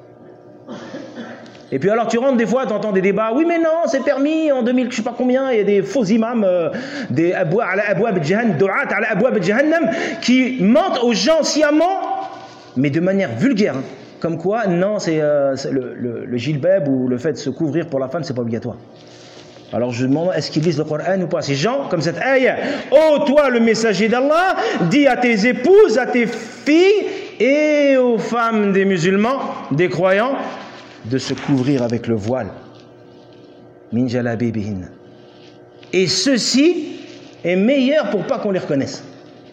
Et puis alors tu rentres des fois, tu entends des débats, oui mais non, c'est permis, en deux mille, je sais pas combien, il y a des faux imams, euh, des abwa ala abwab jahannam, du'at ala abwab jahannam, qui mentent aux gens sciemment, mais de manière vulgaire. Hein. Comme quoi, non, c'est, euh, c'est le, le, le gilbab ou le fait de se couvrir pour la femme, c'est pas obligatoire. Alors je demande, est-ce qu'ils lisent le Coran ou pas? Ces gens, comme cette ayah, ô toi le messager d'Allah, dis à tes épouses, à tes filles et aux femmes des musulmans, des croyants, de se couvrir avec le voile. Min jalabibihin. Et ceci est meilleur pour pas qu'on les reconnaisse.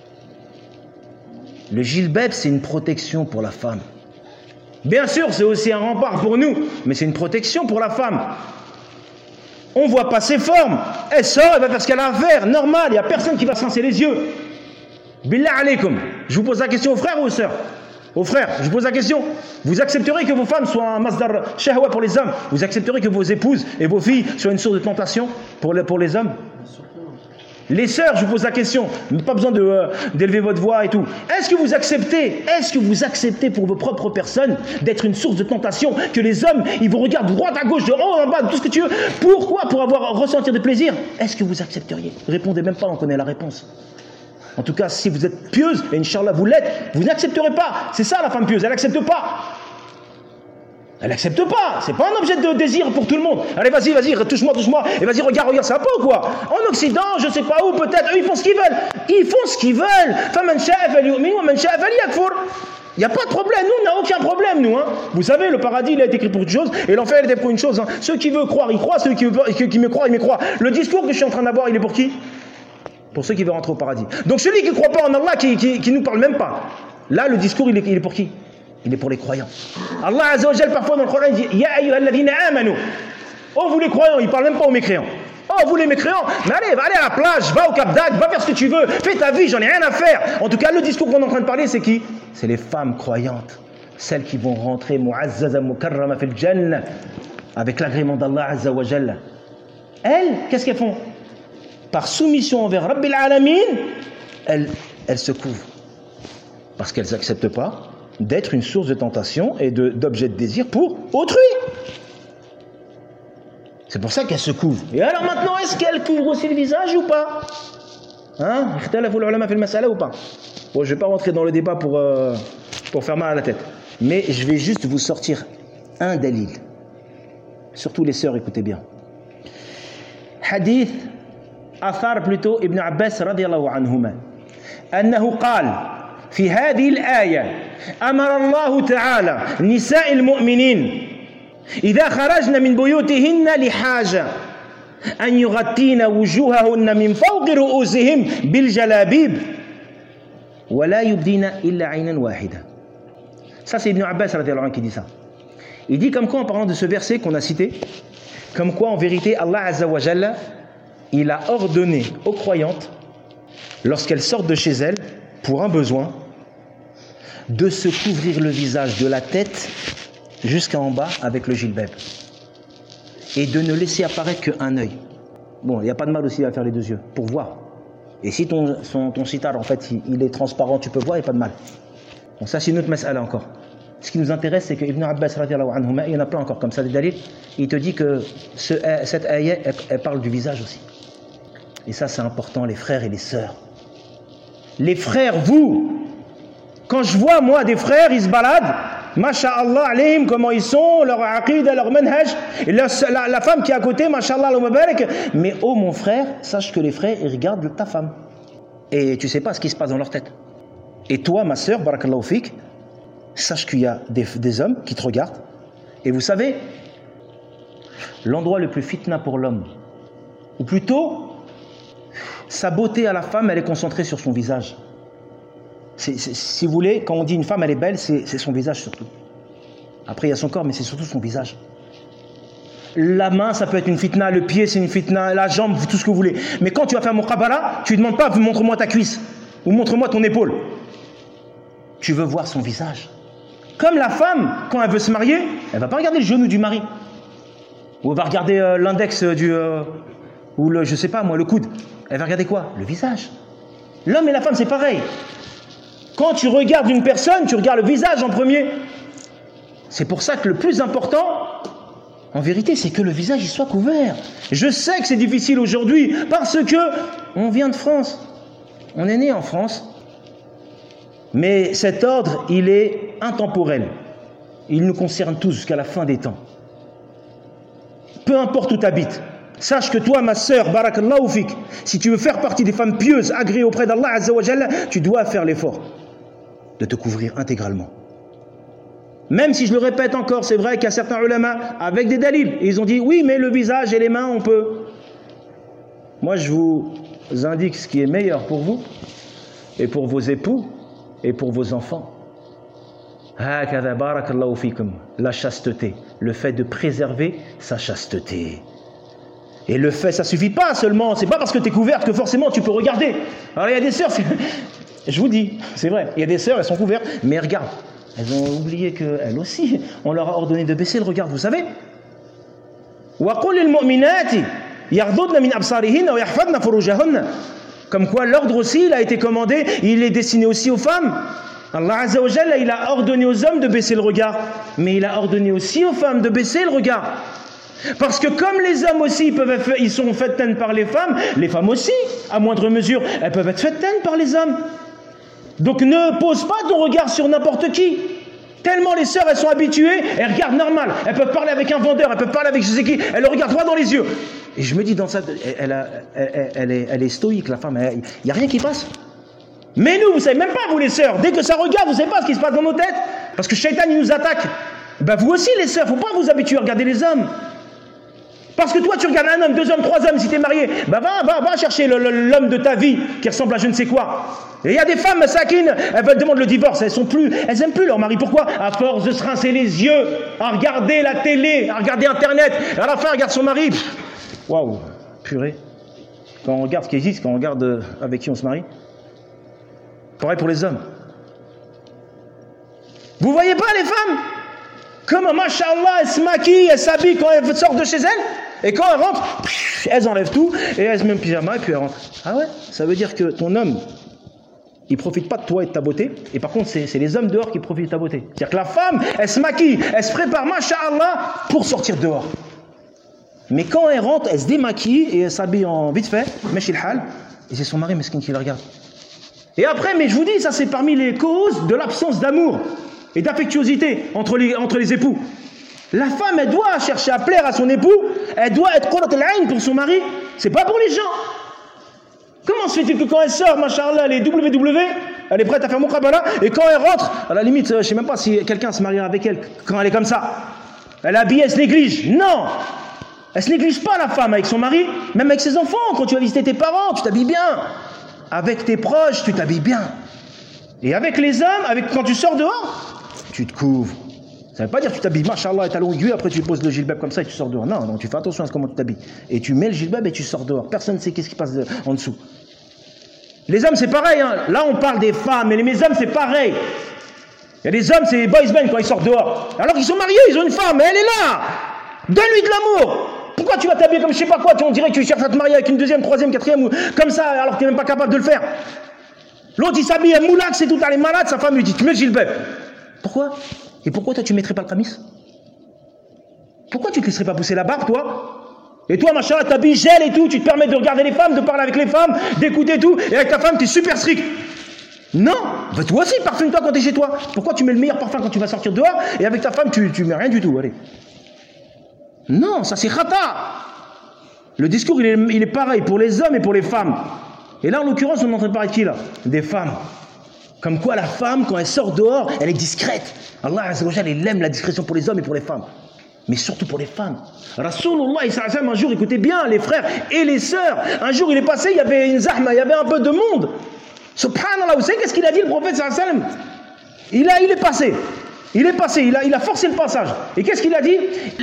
Le gilbab, c'est une protection pour la femme. Bien sûr, c'est aussi un rempart pour nous, mais c'est une protection pour la femme. On ne voit pas ses formes. Elle sort, elle va faire ce qu'elle a à faire. Normal, il n'y a personne qui va se rincer les yeux. Billah alaykum. Je vous pose la question aux frères ou aux sœurs? Aux frères, je vous pose la question. Vous accepterez que vos femmes soient un masdar shahwa pour les hommes? Vous accepterez que vos épouses et vos filles soient une source de tentation pour les, pour les hommes? Les sœurs, je vous pose la question. Pas besoin de, euh, d'élever votre voix et tout. Est-ce que vous acceptez, est-ce que vous acceptez pour vos propres personnes d'être une source de tentation, que les hommes, ils vous regardent droite à gauche, de haut en bas, de tout ce que tu veux? Pourquoi? Pour avoir ressentir de plaisir? Est-ce que vous accepteriez? Répondez même pas, on connaît la réponse. En tout cas, si vous êtes pieuse, et Inch'Allah vous l'êtes, vous n'accepterez pas. C'est ça la femme pieuse, elle n'accepte pas. Elle n'accepte pas. C'est pas un objet de désir pour tout le monde. Allez, vas-y, vas-y, touche-moi, touche-moi. Et vas-y, regarde, regarde, ça va pas ou quoi? En Occident, je sais pas où, peut-être, eux, ils font ce qu'ils veulent. Ils font ce qu'ils veulent. Faman sha'a falyu'min wa man sha'a falyakfur. Il n'y a pas de problème. Nous, on n'a aucun problème, nous. Hein. Vous savez, le paradis, il a été écrit pour une chose, et l'enfer, il est pour une chose. Hein. Ceux qui veulent croire, ils croient. Ceux qui, veulent, qui me croient, ils me croient. Le discours que je suis en train d'avoir, il est pour qui? Pour ceux qui veulent rentrer au paradis. Donc celui qui ne croit pas en Allah, qui, qui, qui nous parle même pas. Là, le discours, il est, il est pour qui? Il est pour les croyants. Allah Azza wa Jal, parfois dans le Coran, il dit Ya ayyuhalladhina amanu. Oh, vous les croyants, il ne parle même pas aux mécréants. Oh, vous les mécréants, mais allez, va aller à la plage, va au Cap d'Agde, va faire ce que tu veux, fais ta vie, j'en ai rien à faire. En tout cas, le discours qu'on est en train de parler, c'est qui? C'est les femmes croyantes, celles qui vont rentrer mu'azzaza mukarrama fil jannah, avec l'agrément d'Allah Azza wa Jalla. Elles, qu'est-ce qu'elles font? Par soumission envers Rabbil Alamin, elles, elles se couvrent. Parce qu'elles n'acceptent pas d'être une source de tentation et de, d'objet de désir pour autrui. C'est pour ça qu'elle se couvre. Et alors maintenant, est-ce qu'elle couvre aussi le visage ou pas? Hein? Ou pas? Bon, je ne vais pas rentrer dans le débat pour, euh, pour faire mal à la tête. Mais je vais juste vous sortir un dalil. Surtout les sœurs, écoutez bien. Hadith, athar plutôt, Ibn Abbas radiallahu anhuma. أنه قال في هذه الآية أمر الله تعالى نساء المؤمنين إذا خرجن من بيوتهن لحاجة أن يغطين وجوههن من فوق رؤوسهم بالجلابيب ولا يبدين إلا عينا واحدة. Ça c'est Ibn Abbas radiallahu anhu qui dit ça. Il dit comme quoi en parlant de ce verset qu'on a cité, comme quoi en vérité Allah Azza wa Jalla, il a ordonné aux croyantes, lorsqu'elles sortent de chez elles pour un besoin, de se couvrir le visage de la tête jusqu'en bas avec le jilbab et de ne laisser apparaître qu'un œil. Bon, il n'y a pas de mal aussi à faire les deux yeux pour voir. Et si ton, son, ton sitar en fait il, il est transparent, tu peux voir, il n'y a pas de mal. Bon, ça c'est une autre mas'ala encore. Ce qui nous intéresse, c'est que Ibn Abbas radiallahu anhuma, il y en a plein encore comme ça des dalils, il te dit que ce, cette ayah elle, elle parle du visage aussi. Et ça c'est important, les frères et les sœurs. Les frères, vous, quand je vois moi des frères, ils se baladent, masha'Allah alayhim, comment ils sont, leur aqidah, leur manhaj, et la, la, la femme qui est à côté, masha'Allah al mubarak. Mais oh mon frère, sache que les frères, ils regardent ta femme. Et tu sais pas ce qui se passe dans leur tête. Et toi, ma sœur, barakallahu fik, sache qu'il y a des, des hommes qui te regardent. Et vous savez, l'endroit le plus fitna pour l'homme, ou plutôt, sa beauté à la femme, elle est concentrée sur son visage. C'est, c'est, si vous voulez, quand on dit une femme, elle est belle, c'est, c'est son visage surtout. Après, il y a son corps, mais c'est surtout son visage. La main, ça peut être une fitna, le pied, c'est une fitna, la jambe, tout ce que vous voulez. Mais quand tu vas faire muqabala, tu ne demandes pas, montre-moi ta cuisse, ou montre-moi ton épaule. Tu veux voir son visage. Comme la femme, quand elle veut se marier, elle ne va pas regarder le genou du mari. Ou elle va regarder euh, l'index du... Euh, ou le, je sais pas moi, le coude. Elle va regarder quoi? Le visage. L'homme et la femme, c'est pareil. Quand tu regardes une personne, tu regardes le visage en premier. C'est pour ça que le plus important, en vérité, c'est que le visage il soit couvert. Je sais que c'est difficile aujourd'hui, parce que on vient de France. On est né en France. Mais cet ordre, il est intemporel. Il nous concerne tous jusqu'à la fin des temps. Peu importe où tu habites. Sache que toi, ma sœur, barakallahu fik, si tu veux faire partie des femmes pieuses, agréées auprès d'Allah Azza wa Jalla, tu dois faire l'effort de te couvrir intégralement. Même si je le répète encore, c'est vrai qu'il y a certains ulama avec des dalils, et ils ont dit oui, mais le visage et les mains, on peut. Moi, je vous indique ce qui est meilleur pour vous, et pour vos époux, et pour vos enfants. Hakadha barakallahu fikum, la chasteté, le fait de préserver sa chasteté. Et le fait, ça suffit pas seulement, c'est pas parce que tu es couverte que forcément tu peux regarder. Alors il y a des sœurs, je vous dis, c'est vrai, il y a des sœurs, elles sont couvertes, mais regarde, elles ont oublié qu'elles aussi, on leur a ordonné de baisser le regard, vous savez. Comme quoi l'ordre aussi, il a été commandé, il est destiné aussi aux femmes. Allah Azza wa Jalla, il a ordonné aux hommes de baisser le regard, mais il a ordonné aussi aux femmes de baisser le regard. Parce que comme les hommes aussi ils, peuvent être, ils sont faites par les femmes, les femmes aussi, à moindre mesure, elles peuvent être faites par les hommes. Donc ne pose pas ton regard sur n'importe qui. Tellement les sœurs, elles sont habituées, elles regardent normal. Elles peuvent parler avec un vendeur, elles peuvent parler avec je sais qui, elles le regardent droit dans les yeux. Et je me dis, dans sa, elle, a, elle, elle, est, elle est stoïque, la femme, il n'y a rien qui passe. Mais nous, vous ne savez même pas, vous les sœurs, dès que ça regarde, vous ne savez pas ce qui se passe dans nos têtes. Parce que Shaitan, il nous attaque. Ben vous aussi, les sœurs, il ne faut pas vous habituer à regarder les hommes. Parce que toi, tu regardes un homme, deux hommes, trois hommes, si tu es marié, ben va, va, va chercher le, le, l'homme de ta vie qui ressemble à je ne sais quoi. Et il y a des femmes, sakines, elles veulent demander le divorce, elles sont plus, elles n'aiment plus leur mari. Pourquoi? À force de se rincer les yeux, à regarder la télé, à regarder Internet, et à la fin, elle regarde son mari. Waouh, purée. Quand on regarde ce qui existe, quand on regarde avec qui on se marie. Pareil pour les hommes. Vous voyez pas les femmes? Comment, machallah, elles se maquillent, elles s'habillent quand elles sortent de chez elles, et quand elles rentrent, elles enlèvent tout, et elles se mettent en pyjama, et puis elles rentrent. Ah ouais? Ça veut dire que ton homme, il profite pas de toi et de ta beauté, et par contre, c'est, c'est les hommes dehors qui profitent de ta beauté. C'est-à-dire que la femme, elle se maquille, elle se prépare, machallah, pour sortir dehors. Mais quand elle rentre, elle se démaquille, et elle s'habille en vite fait, mèche il hal, et c'est son mari mesquin qui la regarde. Et après, mais je vous dis, ça c'est parmi les causes de l'absence d'amour et d'affectuosité entre les, entre les époux. La femme, elle doit chercher à plaire à son époux, elle doit être qurat al-ayn pour son mari, c'est pas pour les gens. Comment se fait-il que quand elle sort, machallah, elle est W W, elle est prête à faire muqabala, et quand elle rentre, à la limite, je sais même pas si quelqu'un se mariera avec elle quand elle est comme ça. Elle est habillée, elle se néglige. Non! Elle se néglige pas, la femme, avec son mari, même avec ses enfants. Quand tu vas visiter tes parents, tu t'habilles bien. Avec tes proches, tu t'habilles bien. Et avec les hommes, avec, quand tu sors dehors, tu te couvres. Ça ne veut pas dire que tu t'habilles, machallah, et talons aiguilles, après tu poses le gilbab comme ça et tu sors dehors. Non, non, tu fais attention à comment tu t'habilles. Et tu mets le gilbab et tu sors dehors. Personne ne sait qu'est-ce qui passe de, en dessous. Les hommes, c'est pareil. Hein. Là, on parle des femmes, mais les hommes, c'est pareil. Il y a des hommes, c'est les boys band quand ils sortent dehors. Alors qu'ils sont mariés, ils ont une femme, mais elle est là. Donne-lui de l'amour. Pourquoi tu vas t'habiller comme je sais pas quoi? On dirait que tu cherches à te marier avec une deuxième, troisième, quatrième, ou comme ça, alors que tu n'es même pas capable de le faire. L'autre, il s'habille à moulac, c'est tout, elle est malade, sa femme lui dit, tu mets le gilbab. Pourquoi? Et pourquoi toi, tu ne mettrais pas le kamis? Pourquoi tu ne te laisserais pas pousser la barbe, toi? Et toi, machin, t'habilles gel et tout, tu te permets de regarder les femmes, de parler avec les femmes, d'écouter tout, et avec ta femme, tu es super strict. Non, bah toi aussi, parfume-toi quand tu es chez toi. Pourquoi tu mets le meilleur parfum quand tu vas sortir dehors, et avec ta femme, tu, tu mets rien du tout, allez. Non, ça c'est khata. Le discours, il est, il est pareil pour les hommes et pour les femmes. Et là, en l'occurrence, on est en train de parler de qui, là? Des femmes. Comme quoi, la femme, quand elle sort dehors, elle est discrète. Allah Azza wa Jalla, il aime la discrétion pour les hommes et pour les femmes. Mais surtout pour les femmes. Rasulullah, un jour, écoutez bien, les frères et les sœurs, un jour, il est passé, il y avait une zahma, il y avait un peu de monde. Subhanallah, vous savez qu'est-ce qu'il a dit, le prophète sallallahu alayhi wa sallam? Il, a, il est passé. Il est passé, il a, il a forcé le passage. Et qu'est-ce qu'il a dit?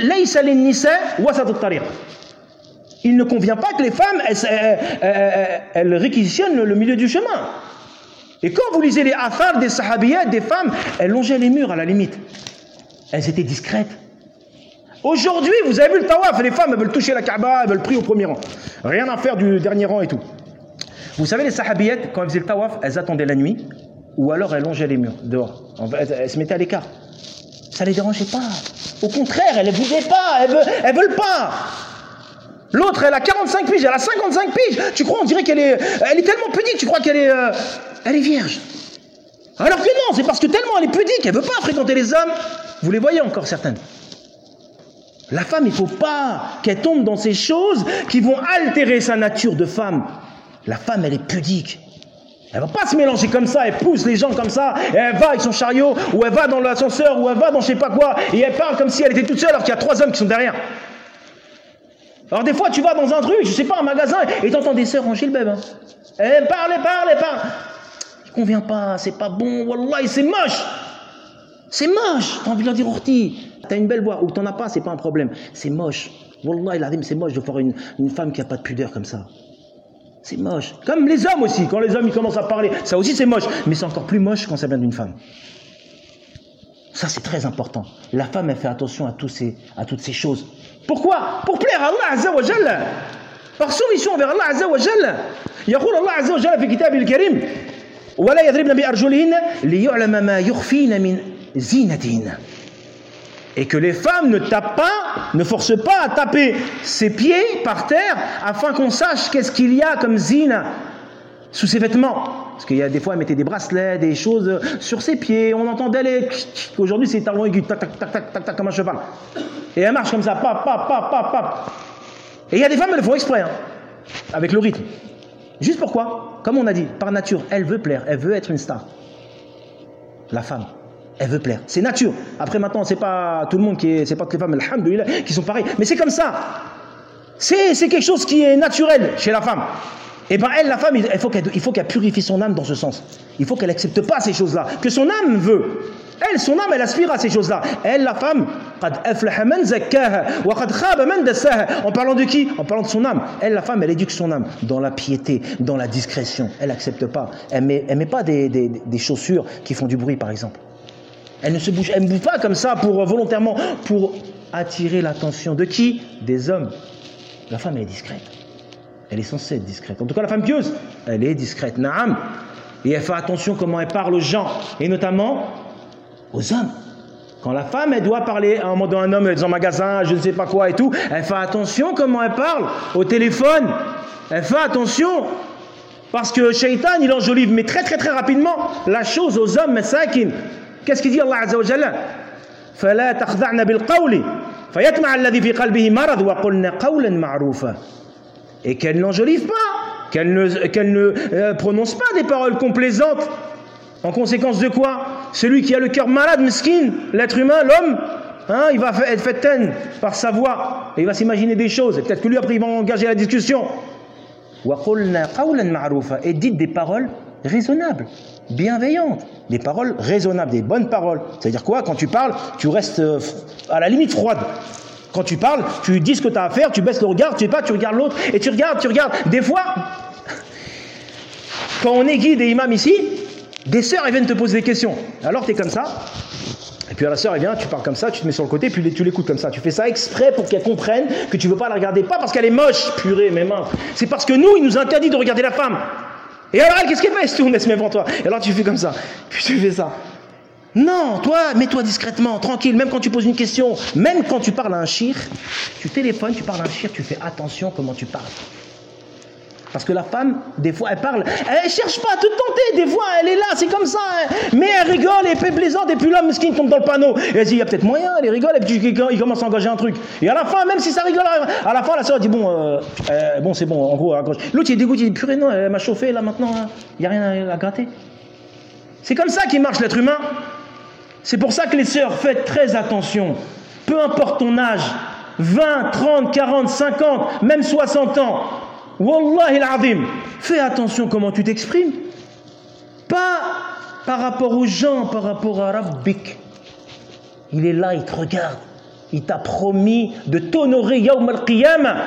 Il ne convient pas que les femmes, elles, elles, elles, elles réquisitionnent le milieu du chemin. Et quand vous lisez les athars des sahabiyat, des femmes, elles longeaient les murs à la limite. Elles étaient discrètes. Aujourd'hui, vous avez vu le tawaf, les femmes, elles veulent toucher la Kaaba, elles veulent prier au premier rang. Rien à faire du dernier rang et tout. Vous savez, les sahabiyat, quand elles faisaient le tawaf, elles attendaient la nuit, ou alors elles longeaient les murs, dehors. Elles, elles se mettaient à l'écart. Ça ne les dérangeait pas. Au contraire, elles ne bougeaient pas, elles ne veulent, veulent pas. L'autre, elle a quarante-cinq piges, elle a cinquante-cinq piges. Tu crois, on dirait qu'elle est, elle est tellement pudique, tu crois qu'elle est, euh, elle est vierge. Alors que non, c'est parce que tellement elle est pudique, elle ne veut pas fréquenter les hommes. Vous les voyez encore certaines. La femme, il ne faut pas qu'elle tombe dans ces choses qui vont altérer sa nature de femme. La femme, elle est pudique. Elle ne va pas se mélanger comme ça, elle pousse les gens comme ça, et elle va avec son chariot, ou elle va dans l'ascenseur, ou elle va dans je sais pas quoi, et elle parle comme si elle était toute seule alors qu'il y a trois hommes qui sont derrière. Alors des fois, tu vas dans un truc, je sais pas, un magasin, et tu entends des sœurs en gilbab. Hein. Elle parle, elle parle, elle parle. Il ne convient pas, c'est pas bon, wallah, c'est moche. C'est moche. Tu as envie de leur dire, Orti, tu as une belle voix, ou tu n'en as pas, c'est pas un problème. C'est moche. Wallah, c'est moche de voir une, une femme qui n'a pas de pudeur comme ça. C'est moche. Comme les hommes aussi, quand les hommes ils commencent à parler, ça aussi c'est moche. Mais c'est encore plus moche quand ça vient d'une femme. Ça c'est très important. La femme elle fait attention à, tous ces, à toutes ces choses. Pourquoi? Pour plaire à Allah Azza wa Jalla. Par soumission vers Allah Azza wa Jalla. يقول الله عز وجل في كتابه الكريم ولا يضربن بأرجلهن ليعلم ما يخفين من زينتهن. Et que les femmes ne tapent pas, ne forcent pas à taper ses pieds par terre afin qu'on sache qu'est-ce qu'il y a comme zina sous ses vêtements. Parce qu'il y a des fois, elle mettait des bracelets, des choses sur ses pieds. On entendait les... Aujourd'hui, c'est talons aigus, tac, tac, tac, tac, tac, tac, comme un cheval. Et elle marche comme ça, pap, pap, pap, pap, pap. Et il y a des femmes, elles le font exprès, hein, avec le rythme. Juste pourquoi? Comme on a dit, par nature, elle veut plaire, elle veut être une star. La femme, elle veut plaire. C'est nature. Après, maintenant, c'est pas tout le monde qui est... C'est pas toutes les femmes, alhamdoulilah, qui sont pareilles. Mais c'est comme ça. C'est quelque chose qui est naturel chez la femme. Et bien elle, la femme, il faut qu'elle il faut qu'elle purifie son âme dans ce sens. Il faut qu'elle n'accepte pas ces choses-là. Que son âme veut. Elle, son âme, elle aspire à ces choses-là. Elle, la femme, en parlant de qui? En parlant de son âme. Elle, la femme, elle éduque son âme dans la piété, dans la discrétion. Elle n'accepte pas. Elle ne met, elle met pas des, des, des chaussures qui font du bruit, par exemple. Elle ne se bouge, elle ne bouge pas comme ça pour volontairement, pour attirer l'attention de qui? Des hommes. La femme, elle est discrète. Elle est censée être discrète. En tout cas, la femme pieuse, elle est discrète. Naam. Et elle fait attention comment elle parle aux gens. Et notamment aux hommes. Quand la femme, elle doit parler à un moment d'un homme, elle est dans un magasin, je ne sais pas quoi et tout, elle fait attention comment elle parle au téléphone. Elle fait attention. Parce que Shaitan, il enjolive, mais très très très rapidement, la chose aux hommes, masakin. Qu'est-ce qu'il dit Allah Azza wa Jalla? فَلَا تَخْضَعْنَ بِالْقَوْلِ فَيَطْمَعَ الَّذِي فِي قَلْبِهِ مَرَضٌ وَقُلْنَ قَوْلًا مَعْرُوفًا. Et qu'elle n'enjolive pas, qu'elle ne, qu'elle ne euh, prononce pas des paroles complaisantes. En conséquence de quoi? Celui qui a le cœur malade, mesquin, l'être humain, l'homme, hein, il va être fait taine par sa voix. Et il va s'imaginer des choses. Et peut-être que lui, après, il va engager la discussion. Et dites des paroles raisonnables, bienveillantes. Des paroles raisonnables, des bonnes paroles. C'est-à-dire quoi? Quand tu parles, tu restes à la limite froide. Quand tu parles, tu dis ce que tu as à faire, tu baisses le regard, tu sais pas, tu regardes l'autre, et tu regardes, tu regardes. Des fois, quand on est guide et imam ici, des sœurs, elles viennent te poser des questions. Alors tu es comme ça, et puis à la sœur, elle vient, tu parles comme ça, tu te mets sur le côté, puis tu l'écoutes comme ça. Tu fais ça exprès pour qu'elle comprenne que tu veux pas la regarder, pas parce qu'elle est moche, purée, mes mains. C'est parce que nous, il nous interdit de regarder la femme. Et alors elle, qu'est-ce qu'elle fait? Elle se tourne, elle se met devant toi. Et alors tu fais comme ça, puis tu fais ça. Non, toi, mets-toi discrètement, tranquille, même quand tu poses une question, même quand tu parles à un shir, tu téléphones, tu parles à un shir, tu fais attention comment tu parles. Parce que la femme, des fois, elle parle, elle cherche pas à te tenter, des fois, elle est là, c'est comme ça, hein. Mais elle rigole, et fait plaisante, et puis l'homme, ce qui tombe dans le panneau, et elle dit, il y a peut-être moyen, elle rigole, et puis il commence à engager un truc. Et à la fin, même si ça rigole, à la fin, la soeur dit, bon, euh, euh, bon, c'est bon, en gros, raccroche. L'autre, il est dégoûté, il dit, purée, non, elle m'a chauffé, là, maintenant, il n'y a rien à, à gratter. C'est comme ça qu'il marche l'être humain. C'est pour ça que les sœurs, faites très attention. Peu importe ton âge, vingt, trente, quarante, cinquante, même soixante ans. Wallahi al-azim, fais attention comment tu t'exprimes. Pas par rapport aux gens, par rapport à Rabbik. Il est là, il te regarde. Il t'a promis de t'honorer Yawm al-Qiyamah,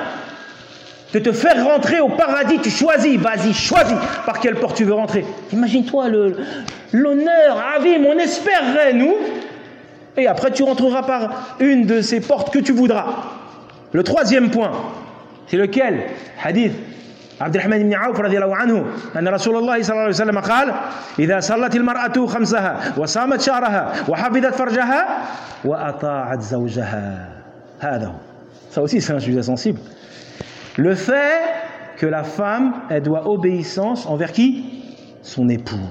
de te faire rentrer au paradis. Tu choisis, vas-y, choisis par quelle porte tu veux rentrer. Imagine-toi le... l'honneur, Avim, on espérerait, nous, et après tu rentreras par une de ces portes que tu voudras. Le troisième point, c'est lequel? Hadith Abdurrahman ibn Auf radiyallahu anhu, anna Rasulullah sallallahu alayhi wa sallam قال إذا صلت المرأة خمسها وصامت شهرها وحفظت فرجها وأطاعت زوجها. هذا. Ça aussi c'est un sujet sensible. Le fait que la femme, elle doit obéissance envers qui? Son époux.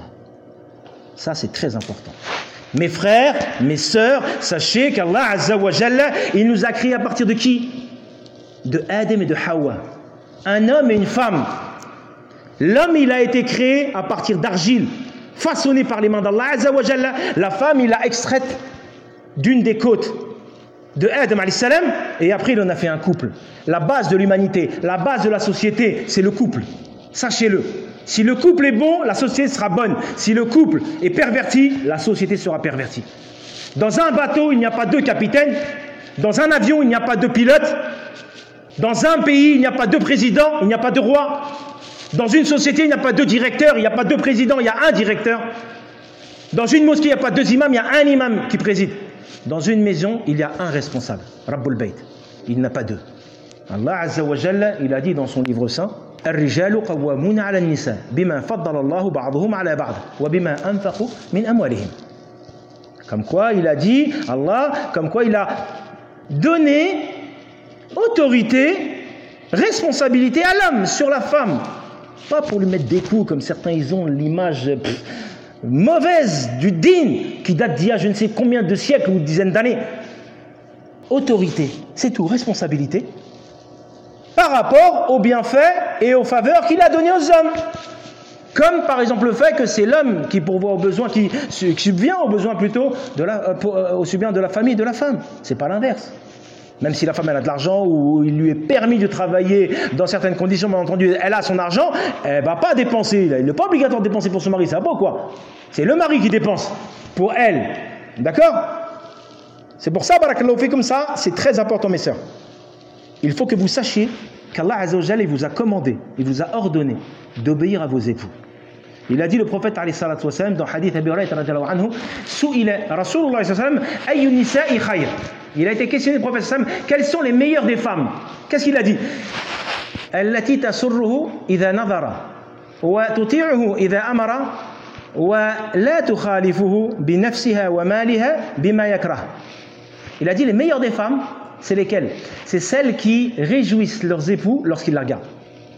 Ça, c'est très important. Mes frères, mes sœurs, sachez qu'Allah Azza wa Jalla, il nous a créés à partir de qui? De Adam et de Hawa. Un homme et une femme. L'homme, il a été créé à partir d'argile, façonné par les mains d'Allah Azza wa Jalla. La femme, il l'a extraite d'une des côtes de Adam alayhi salam, et après, il en a fait un couple. La base de l'humanité, la base de la société, c'est le couple. Sachez-le. Si le couple est bon, la société sera bonne. Si le couple est perverti, la société sera pervertie. Dans un bateau, il n'y a pas deux capitaines. Dans un avion, il n'y a pas deux pilotes. Dans un pays, il n'y a pas deux présidents, il n'y a pas deux rois. Dans une société, il n'y a pas deux directeurs, il n'y a pas deux présidents, il y a un directeur. Dans une mosquée, il n'y a pas deux imams, il y a un imam qui préside. Dans une maison, il y a un responsable, Rabbul Bayt. Il n'y en a pas deux. Allah Azza wa Jalla, il a dit dans son livre saint, الرجال قوامون على النساء بما فضل الله بعضهم على بعض وبما أنفقوا من أموالهم. Comme quoi il a dit, Allah, comme quoi il a donné autorité, responsabilité à l'homme sur la femme. Pas pour lui mettre des coups comme certains ils ont l'image pff, mauvaise du din qui date d'il y a je ne sais combien de siècles ou de dizaines d'années. Autorité, c'est tout, responsabilité par rapport aux bienfaits et aux faveurs qu'il a donnés aux hommes. Comme par exemple le fait que c'est l'homme qui pourvoit aux besoins, qui subvient aux besoins plutôt de la, pour, au subvient de la famille et de la femme. C'est pas l'inverse. Même si la femme elle a de l'argent ou il lui est permis de travailler dans certaines conditions, bien entendu, elle a son argent, elle va pas dépenser. Il n'est pas obligatoire de dépenser pour son mari, c'est beau quoi. C'est le mari qui dépense pour elle. D'accord? C'est pour ça, barakallahu fi, comme ça, c'est très important mes sœurs. Il faut que vous sachiez qu'Allah Azza wa Jalla vous a commandé, il vous a ordonné d'obéir à vos époux. Il a dit le prophète alayhi salatu wa sallam dans hadith Abi Hurayra radhiyallahu anhu, su'ila Rasulullah sallallahu alayhi wa sallam ayyu nisa'i khayr. Il a été questionné le prophète sallallahu alayhi wa sallam quelles sont les meilleures des femmes. Qu'est-ce qu'il a dit? Allati tasurruhu idha nadhara wa tuti'uhu idha amara wa la tukhalifuhu bi nafsiha wa maliha bima yakrah. Il a dit les meilleures des femmes, c'est lesquelles? C'est celles qui réjouissent leurs époux lorsqu'ils la regardent.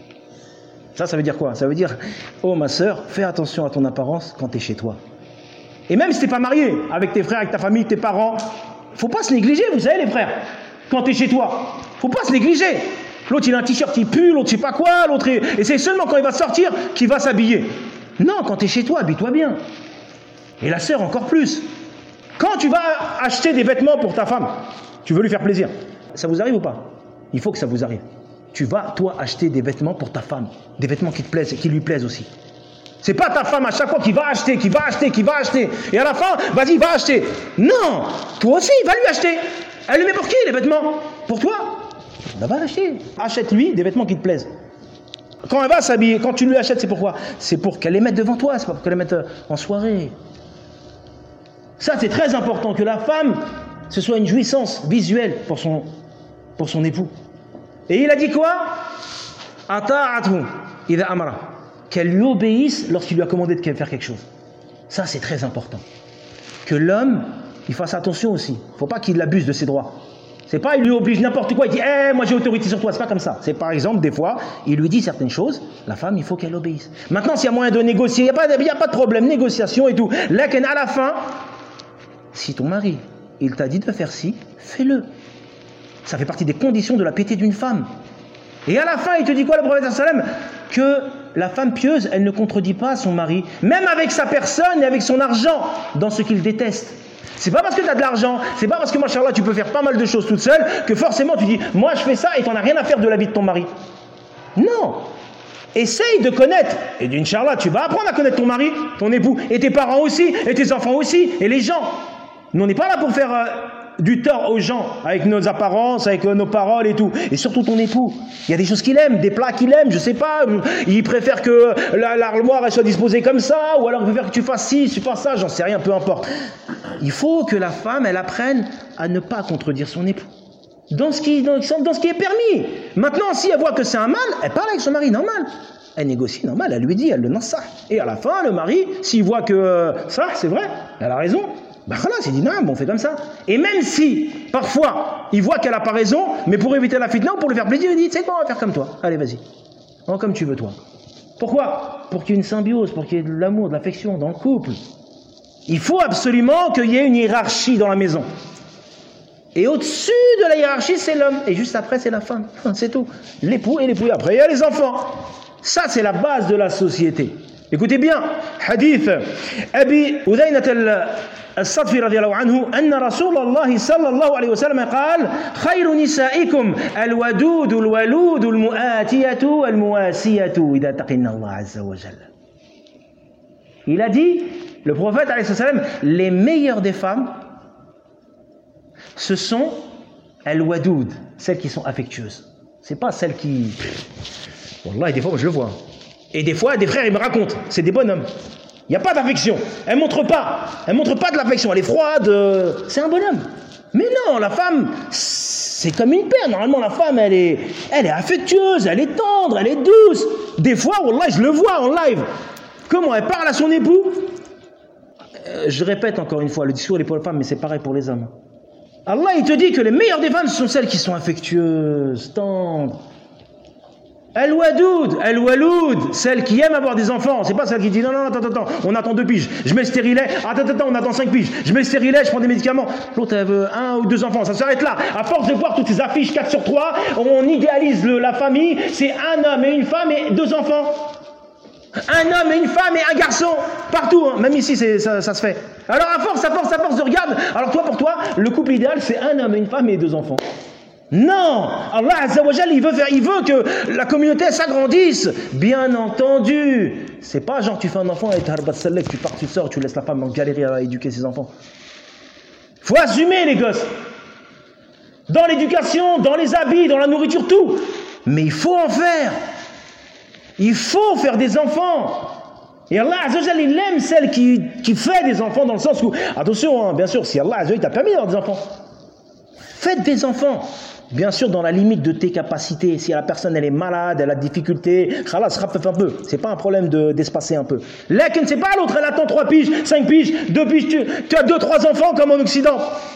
Ça, ça veut dire quoi? Ça veut dire, oh ma sœur, fais attention à ton apparence quand tu es chez toi. Et même si tu n'es pas marié, avec tes frères, avec ta famille, tes parents, faut pas se négliger, vous savez les frères, quand tu es chez toi. Faut pas se négliger. L'autre il a un t-shirt qui pue, l'autre je sais pas quoi, l'autre est... et c'est seulement quand il va sortir qu'il va s'habiller. Non, quand tu es chez toi, habille-toi bien. Et la sœur encore plus. Quand tu vas acheter des vêtements pour ta femme, tu veux lui faire plaisir. Ça vous arrive ou pas? Il faut que ça vous arrive. Tu vas, toi, acheter des vêtements pour ta femme. Des vêtements qui te plaisent et qui lui plaisent aussi. C'est pas ta femme à chaque fois qui va acheter, qui va acheter, qui va acheter. Et à la fin, vas-y, va acheter. Non, toi aussi, va lui acheter. Elle les met pour qui, les vêtements? Pour toi? Ben, va l'acheter. Achète-lui des vêtements qui te plaisent. Quand elle va s'habiller, quand tu lui achètes, c'est pourquoi? C'est pour qu'elle les mette devant toi, c'est pas pour qu'elle les mette en soirée. Ça, c'est très important, que la femme, ce soit une jouissance visuelle pour son, pour son époux. Et il a dit quoi? Ata'athu idha amara. Qu'elle lui obéisse lorsqu'il lui a commandé de faire quelque chose. Ça, c'est très important. Que l'homme, il fasse attention aussi. Il ne faut pas qu'il abuse de ses droits. C'est pas, il lui oblige n'importe quoi, il dit, eh, hey, moi j'ai autorité sur toi. C'est pas comme ça. C'est par exemple, des fois, il lui dit certaines choses, la femme, il faut qu'elle obéisse. Maintenant, s'il y a moyen de négocier, il n'y a, a pas de problème, négociation et tout. Là, à la fin, si ton mari, il t'a dit de faire ci, fais-le. Ça fait partie des conditions de la piété d'une femme. Et à la fin, il te dit quoi, le prophète sallallahu alayhi wa sallam? Que la femme pieuse, elle ne contredit pas son mari, même avec sa personne et avec son argent, dans ce qu'il déteste. C'est pas parce que tu as de l'argent, c'est pas parce que, machallah, tu peux faire pas mal de choses toute seule, que forcément tu dis, moi je fais ça et t'en as rien à faire de la vie de ton mari. Non. Essaye de connaître. Et d'Inch'Allah, tu vas apprendre à connaître ton mari, ton époux, et tes parents aussi, et tes enfants aussi, et les gens. Nous, on n'est pas là pour faire euh, du tort aux gens, avec nos apparences, avec euh, nos paroles et tout. Et surtout ton époux. Il y a des choses qu'il aime, des plats qu'il aime, je sais pas. Il préfère que l'armoire soit disposée comme ça, ou alors il préfère que tu fasses ci, tu fasses ça, j'en sais rien, peu importe. Il faut que la femme, elle apprenne à ne pas contredire son époux. Dans ce qui, dans, dans ce qui est permis. Maintenant, si elle voit que c'est un mal, elle parle avec son mari, normal. Elle négocie, normal, elle lui dit, elle le lance ça. Et à la fin, le mari, s'il voit que euh, ça, c'est vrai, elle a raison, ben voilà, il dit, non, bon, on fait comme ça. Et même si, parfois, il voit qu'elle n'a pas raison, mais pour éviter la fitna ou pour lui faire plaisir, il dit, tu sais quoi, on va faire comme toi. Allez, vas-y. Oh, comme tu veux, toi. Pourquoi? Pour qu'il y ait une symbiose, pour qu'il y ait de l'amour, de l'affection dans le couple. Il faut absolument qu'il y ait une hiérarchie dans la maison. Et au-dessus de la hiérarchie, c'est l'homme. Et juste après, c'est la femme. C'est tout. L'époux et l'époux. Après, il y a les enfants. Ça, c'est la base de la société. Écoutez bien. Hadith. Abi Udaynat al-Sadfi radiyallahu anhu. Anna Rasulallah sallallahu alayhi wa sallam قال خير نسائكم الودود الولود المؤاتية المواسية إذا تقين الله عز وجل. Il a dit, le prophète alayhi salam, les meilleures des femmes, ce sont al-wadoud, celles qui sont affectueuses. C'est pas celles qui... Wallah, des fois, moi, je le vois. Et des fois, des frères, ils me racontent. C'est des bonhommes. Il n'y a pas d'affection. Elle ne montre pas. Elle ne montre pas de l'affection. Elle est froide. Euh... C'est un bonhomme. Mais non, la femme, c'est comme une paire. Normalement, la femme, elle est, elle est affectueuse, elle est tendre, elle est douce. Des fois, Wallah, je le vois en live. Comment elle parle à son époux. euh, Je répète encore une fois, le discours est pour les femmes, mais c'est pareil pour les hommes. Allah, il te dit que les meilleures des femmes sont celles qui sont affectueuses, tendres. Al-Wadoud, Al-Waloud, celle qui aime avoir des enfants, c'est pas celle qui dit non, non, attends, attends, on attend deux piges, je mets le stérilet, attends, attends, on attend cinq piges, je mets le stérilet, je prends des médicaments. L'autre, elle veut un ou deux enfants, ça s'arrête là. À force de voir toutes ces affiches quatre sur trois, on idéalise le, la famille, c'est un homme et une femme et deux enfants. Un homme et une femme et un garçon, partout, hein. Même ici, ça, ça se fait. Alors à force, à force, à force de regarde, alors toi, pour toi, le couple idéal, c'est un homme et une femme et deux enfants. Non, Allah Azza wa Jalla, il veut faire, il veut que la communauté s'agrandisse. Bien entendu, c'est pas genre tu fais un enfant et tu pars, tu sors, tu laisses la femme en galérer à éduquer ses enfants. Faut assumer les gosses. Dans l'éducation, dans les habits, dans la nourriture, tout. Mais il faut en faire. Il faut faire des enfants. Et Allah Azza wa Jalla, il aime celle qui, qui fait des enfants dans le sens où, attention, hein, bien sûr, si Allah Azza wa Jalla t'a permis d'avoir des enfants, faites des enfants. Bien sûr, dans la limite de tes capacités. Si la personne elle est malade, elle a des difficultés, khalas, raffe un peu. C'est pas un problème de, d'espacer un peu. Là, c'est pas l'autre, elle attend trois piges, cinq piges, deux piges, tu, tu as deux, trois enfants comme en Occident.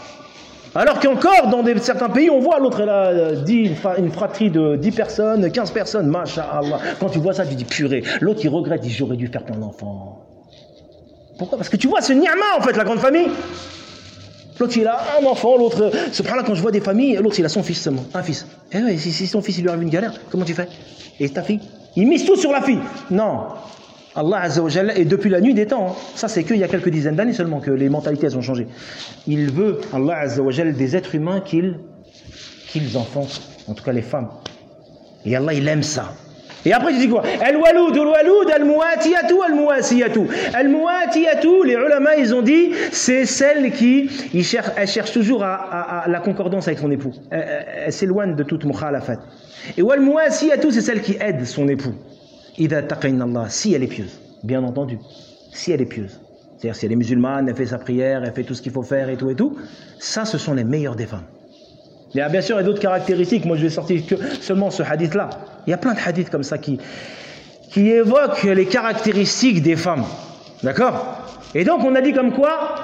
Alors qu'encore, dans des, certains pays, on voit l'autre, elle a dix, une fratrie de dix personnes, quinze personnes, masha'Allah. Quand tu vois ça, tu dis purée. L'autre, il regrette, il dit j'aurais dû faire plein d'enfants. Pourquoi? Parce que tu vois, c'est ni'ma en fait, la grande famille. L'autre, il a un enfant, l'autre, subhanallah, quand je vois des familles, l'autre, il a son fils seulement, un fils. Et oui, si, si son fils, il lui arrive une galère, comment tu fais? Et ta fille? Il mise tout sur la fille. Non. Allah Azza wa Jalla, et depuis la nuit des temps, hein, ça c'est qu'il y a quelques dizaines d'années seulement que les mentalités, elles ont changé. Il veut, Allah Azza wa Jalla, des êtres humains qu'ils, qu'ils enfantent, en tout cas les femmes. Et Allah, il aime ça. Et après, tu dis quoi? Al-Waloud, Al-Waloud, Al-Muatiyatu, Al-Muasiyatu. Al-Muatiyatu, les ulama, ils ont dit, c'est celle qui, ils cherche, elle cherche toujours à, à, à la concordance avec son époux. Elle, elle, elle s'éloigne de toute mukhalafat. Et Al-Muasiyatu, c'est celle qui aide son époux. Idha taqayna Allah, si elle est pieuse. Bien entendu. Si elle est pieuse. C'est-à-dire, si elle est musulmane, elle fait sa prière, elle fait tout ce qu'il faut faire et tout et tout. Ça, ce sont les meilleures des femmes. Il y a bien sûr d'autres caractéristiques. Moi, je vais sortir que seulement ce hadith-là. Il y a plein de hadiths comme ça qui, qui évoquent les caractéristiques des femmes. D'accord? Et donc, on a dit comme quoi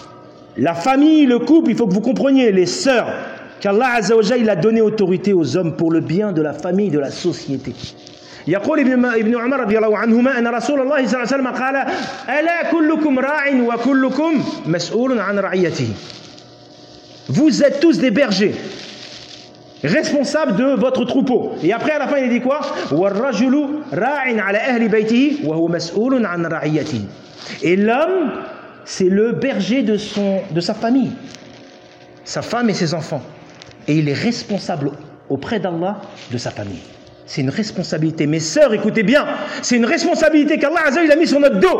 la famille, le couple, il faut que vous compreniez, les sœurs, qu'Allah Azza wa Jalla, il a donné autorité aux hommes pour le bien de la famille, de la société. يقول ابن ابن عمر رضي الله عنهما أن رسول الله صلى الله عليه وسلم قال ألا كلكم راع وكلكم مسؤول عن رعيته. Vous êtes tous des bergers, responsables de votre troupeau. Et après, à la fin, il dit quoi? Et l'homme, c'est le berger de, son, de sa famille, sa femme et ses enfants. Et il est responsable auprès d'Allah de sa famille. C'est une responsabilité. Mes sœurs, écoutez bien, c'est une responsabilité qu'Allah Azza wa Jalla a mis sur notre dos.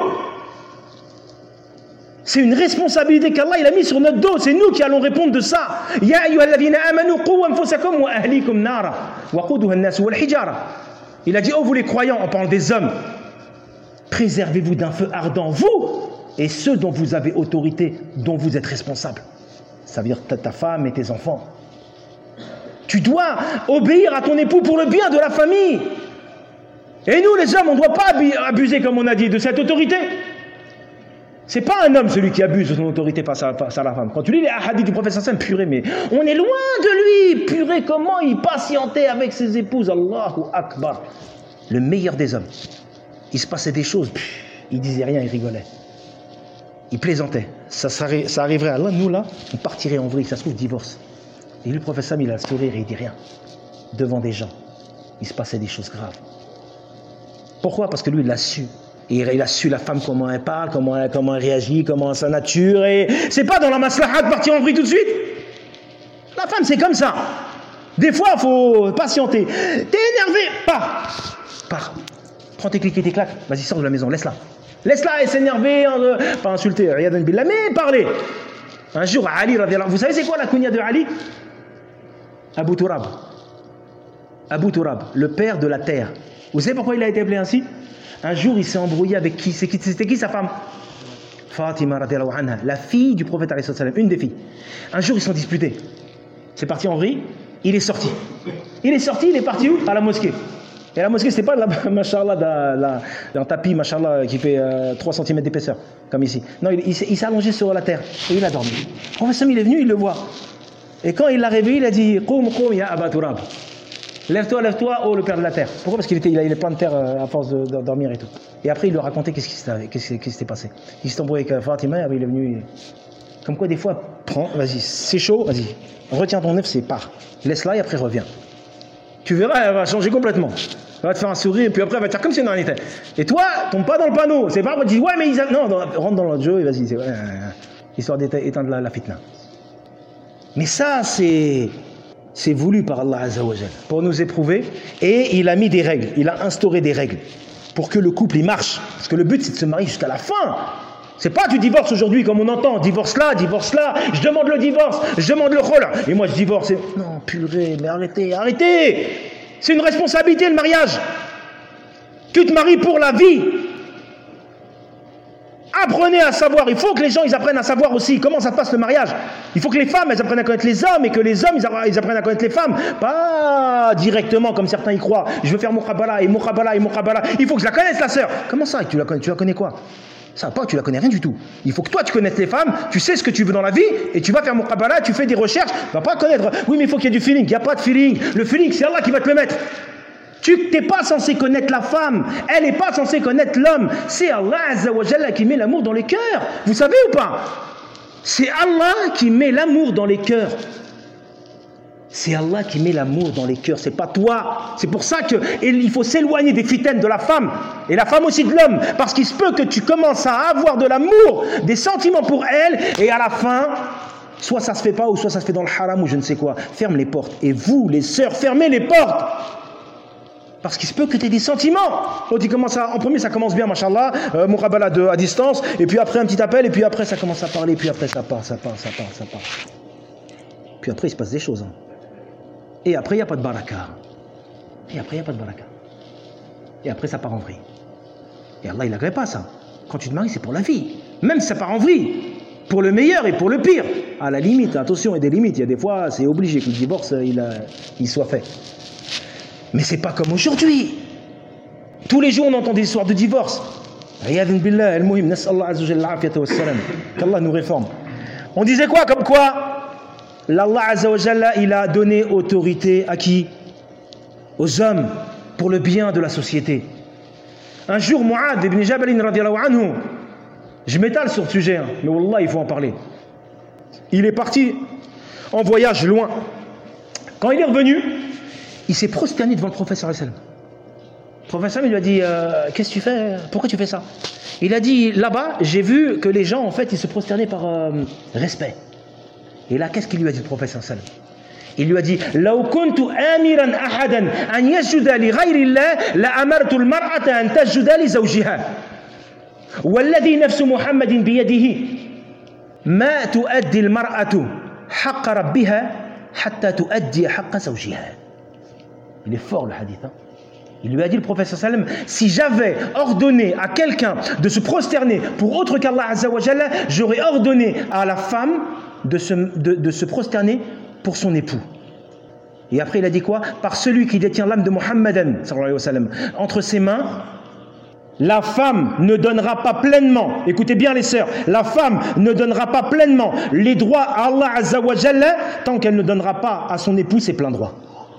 C'est une responsabilité qu'Allah il a mis sur notre dos. C'est nous qui allons répondre de ça. Ya ayyuhalladhina amanu qu anfusakum wa ahlikum nara waquduha an-nas wal hijara. Il a dit, oh vous les croyants, en parlant des hommes, préservez-vous d'un feu ardent, vous et ceux dont vous avez autorité, dont vous êtes responsable. Ça veut dire ta, ta femme et tes enfants. Tu dois obéir à ton époux pour le bien de la famille. Et nous les hommes, on ne doit pas abuser, comme on a dit, de cette autorité. C'est pas un homme celui qui abuse de son autorité face à, face à la femme. Quand tu lis les hadiths du prophète sallallahu alayhi wa sallam, purée, mais on est loin de lui. Purée, comment il patientait avec ses épouses. Allahu Akbar. Le meilleur des hommes. Il se passait des choses. Pff, il disait rien, il rigolait. Il plaisantait. Ça, ça, ça arriverait à l'un de nous là, on partirait en vrille, ça se trouve divorce. Et lui, le prophète sallallahu alayhi wa sallam, il a le sourire et il dit rien. Devant des gens. Il se passait des choses graves. Pourquoi? Parce que lui, il l'a su. Et il a su la femme, comment elle parle, comment elle, comment elle réagit, comment sa nature. Et c'est pas dans la maslaha de partir en vrille tout de suite. La femme, c'est comme ça. Des fois, il faut patienter. T'es énervé, pars. Pars. Prends tes clics et tes claques. Vas-y, sors de la maison, laisse-la. Laisse-la, elle s'énerver, euh, pas insulter, riyadan billah, mais parler. Un jour, Ali, vous savez c'est quoi la kunya de Ali? Abu Turab. Abu Turab, le père de la terre. Vous savez pourquoi il a été appelé ainsi? Un jour, il s'est embrouillé avec qui? C'était qui, qui, qui sa femme? Fatima radiallahu anha, la fille du prophète alayhi salam, une des filles. Un jour, ils sont disputés. C'est parti en vrille, il est sorti. Il est sorti, il est parti où? À la mosquée. Et la mosquée, c'était pas la, machallah, la, la, un tapis, machallah, qui fait euh, trois centimètres d'épaisseur, comme ici. Non, il, il, il s'est allongé sur la terre et il a dormi. Le prophète il est venu, il le voit. Et quand il l'a réveillé, il a dit Qoum, qoum, ya Aba Turab. Lève-toi, lève-toi, oh le père de la terre. Pourquoi? Parce qu'il était, il avait plein de terre à force de, de dormir et tout. Et après, il lui racontait qu'est-ce qui s'était, qu'est-ce qui s'était passé. Il s'est embrouillé avec Fatima, et après il est venu. Comme quoi, des fois, prends, vas-y, c'est chaud, vas-y, retiens ton nez, c'est part. Laisse-la et après reviens. Tu verras, elle va changer complètement. Elle va te faire un sourire, et puis après, elle va te faire comme si elle n'en était. Et toi, tombe pas dans le panneau. C'est pas pour dire, ouais, mais ils a... Non, dans, rentre dans le jeu et vas-y, c'est ouais, histoire d'éteindre la, la fitna. Mais ça, c'est. C'est voulu par Allah Azza wa Jal pour nous éprouver, et il a mis des règles, il a instauré des règles pour que le couple il marche, parce que le but c'est de se marier jusqu'à la fin. C'est pas tu divorces aujourd'hui comme on entend, divorce là, divorce là, je demande le divorce, je demande le khol, et moi je divorce. Et... non, purée, mais arrêtez, arrêtez. C'est une responsabilité le mariage. Tu te maries pour la vie. Apprenez à savoir, il faut que les gens ils apprennent à savoir aussi comment ça se passe le mariage. Il faut que les femmes elles apprennent à connaître les hommes et que les hommes ils apprennent à connaître les femmes. Pas directement comme certains y croient. Je veux faire Mukhabala et Mukhabala et Mukhabala. Il faut que je la connaisse la sœur. Comment ça tu la connais? Tu la connais quoi? Ça va pas, tu la connais rien du tout. Il faut que toi tu connaisses les femmes, tu sais ce que tu veux dans la vie et tu vas faire Mukhabala, tu fais des recherches. Tu vas pas connaître. Oui mais il faut qu'il y ait du feeling. Il n'y a pas de feeling. Le feeling c'est Allah qui va te le mettre. Tu n'es pas censé connaître la femme, elle n'est pas censée connaître l'homme. C'est Allah Azza wa Jalla qui met l'amour dans les cœurs. Vous savez ou pas? C'est Allah qui met l'amour dans les cœurs. C'est Allah qui met l'amour dans les cœurs, c'est pas toi. C'est pour ça qu'il faut s'éloigner des fitaines de la femme et la femme aussi de l'homme, parce qu'il se peut que tu commences à avoir de l'amour, des sentiments pour elle, et à la fin, soit ça se fait pas, ou soit ça se fait dans le haram, ou je ne sais quoi. Ferme les portes. Et vous, les sœurs, fermez les portes. Parce qu'il se peut que tu aies des sentiments. Oh, tu commences à, en premier, ça commence bien, machallah, euh, Mukhabala de, à distance, et puis après un petit appel, et puis après ça commence à parler, puis après ça part, ça part, ça part, ça part. Puis après il se passe des choses. Hein. Et après il n'y a pas de baraka. Et après il n'y a pas de baraka. Et après ça part en vrille. Et Allah il n'agrée pas ça. Quand tu te maries, c'est pour la vie. Même si ça part en vrille. Pour le meilleur et pour le pire. À la limite, attention, il y a des limites. Il y a des fois, c'est obligé que le divorce il, a, il soit fait. Mais c'est pas comme aujourd'hui. Tous les jours on entend des histoires de divorce. Qu'Allah nous réforme. On disait quoi comme quoi l'Allah Azza wa Jalla, il a donné autorité à qui? Aux hommes, pour le bien de la société. Un jour, Mu'ad ibn Jabal radiyallahu anhu, je m'étale sur ce sujet, hein, mais wallah, il faut en parler. Il est parti en voyage loin. Quand il est revenu, il s'est prosterné devant le prophète sallallahu alayhi wa sallam. Le prophète il lui a dit euh, qu'est-ce que tu fais? Pourquoi tu fais ça? Il a dit là-bas, j'ai vu que les gens en fait ils se prosternaient par euh, respect. Et là, qu'est-ce qu'il lui a dit le prophète sallallahu alayhi wa sallam? Il lui a dit لو كنت آمرا أحدا أن يسجد لغير الله لأمرت المرأة أن تسجد لزوجها والذي نفس محمد بيده ما تؤدي المرأة حق ربها حتى تؤدي حق زوجها. Il est fort le hadith. Hein? Il lui a dit le prophète sallallahu alayhi wa sallam, si j'avais ordonné à quelqu'un de se prosterner pour autre qu'Allah Azza wa Jalla, j'aurais ordonné à la femme de se, de, de se prosterner pour son époux. Et après il a dit quoi? Par celui qui détient l'âme de Muhammadan sallallahu alayhi wa sallam entre ses mains, la femme ne donnera pas pleinement, écoutez bien les sœurs, la femme ne donnera pas pleinement les droits à Allah Azza wa Jalla tant qu'elle ne donnera pas à son époux ses pleins droits.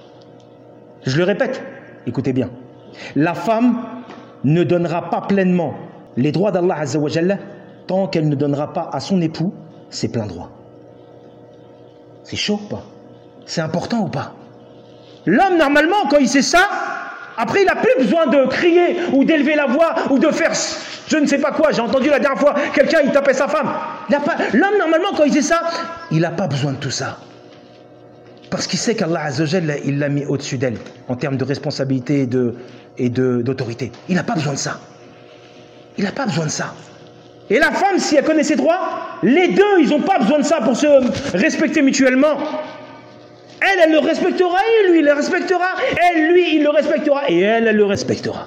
Je le répète, écoutez bien. La femme ne donnera pas pleinement les droits d'Allah Azza wa Jalla tant qu'elle ne donnera pas à son époux ses pleins droits. C'est chaud ou pas? C'est important ou pas? L'homme, normalement, quand il sait ça, après, il n'a plus besoin de crier ou d'élever la voix ou de faire je ne sais pas quoi. J'ai entendu la dernière fois, quelqu'un, il tapait sa femme. L'homme, normalement, quand il sait ça, il n'a pas besoin de tout ça. Parce qu'il sait qu'Allah Azza wa Jalla, il l'a mis au-dessus d'elle en termes de responsabilité et de, et de, d'autorité. Il n'a pas besoin de ça. Il n'a pas besoin de ça. Et la femme, si elle connaît ses droits, les deux, ils n'ont pas besoin de ça pour se respecter mutuellement. Elle, elle le respectera, et lui, il le respectera. Elle, lui, il le respectera, et elle, elle le respectera.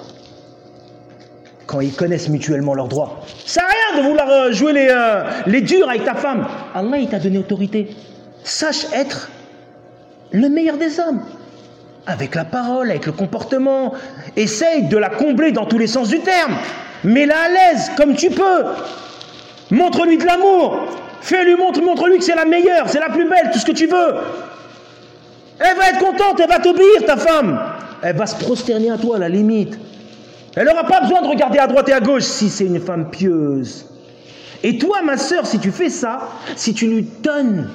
Quand ils connaissent mutuellement leurs droits. Ça n'a rien de vouloir jouer les, euh, les durs avec ta femme. Allah, il t'a donné autorité. Sache être le meilleur des hommes. Avec la parole, avec le comportement. Essaye de la combler dans tous les sens du terme. Mets-la à l'aise, comme tu peux. Montre-lui de l'amour. Fais-lui, montre, montre-lui que c'est la meilleure, c'est la plus belle, tout ce que tu veux. Elle va être contente, elle va t'obéir, ta femme. Elle va se prosterner à toi à la limite. Elle n'aura pas besoin de regarder à droite et à gauche si c'est une femme pieuse. Et toi, ma sœur, si tu fais ça, si tu lui donnes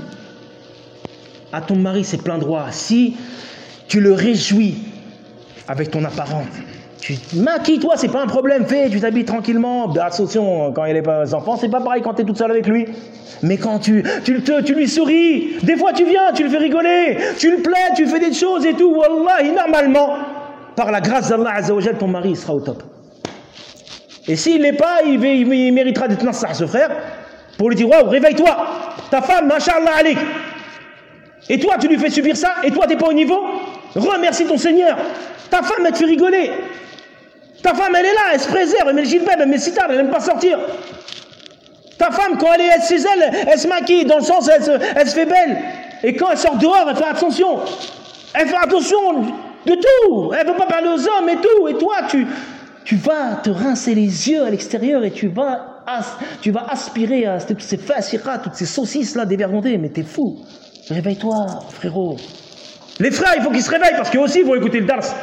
à ton mari ses pleins droits, si tu le réjouis avec ton apparence, tu maquilles-toi, c'est pas un problème, fais, tu t'habilles tranquillement. Attention, quand il n'y a pas enfants, c'est pas pareil quand tu es toute seule avec lui. Mais quand tu, tu, te, tu lui souris, des fois tu viens, tu le fais rigoler, tu le plais, tu fais des choses et tout, wallahi, normalement, par la grâce d'Allah Azza wa Jal, ton mari il sera au top. Et s'il n'est pas, il, il, il méritera d'être nassah, ce frère, pour lui dire, waouh, réveille-toi, ta femme, masha'Allah alik. Et toi, tu lui fais subir ça, et toi, tu n'es pas au niveau, remercie ton Seigneur. Ta femme, elle te fait rigoler. Ta femme, elle est là, elle se préserve, elle met le gilbab, elle met le sitar, elle n'aime pas sortir. Ta femme, quand elle est chez elle, elle se maquille, dans le sens, elle se, elle se fait belle. Et quand elle sort dehors, elle fait attention. Elle fait attention de tout. Elle ne veut pas parler aux hommes et tout. Et toi, tu, tu vas te rincer les yeux à l'extérieur et tu vas, as, tu vas aspirer à toutes ces fassiras, toutes ces saucisses-là dévergondées. Mais t'es fou. Réveille-toi, frérot. Les frères, il faut qu'ils se réveillent parce qu'eux aussi, ils vont écouter le dars.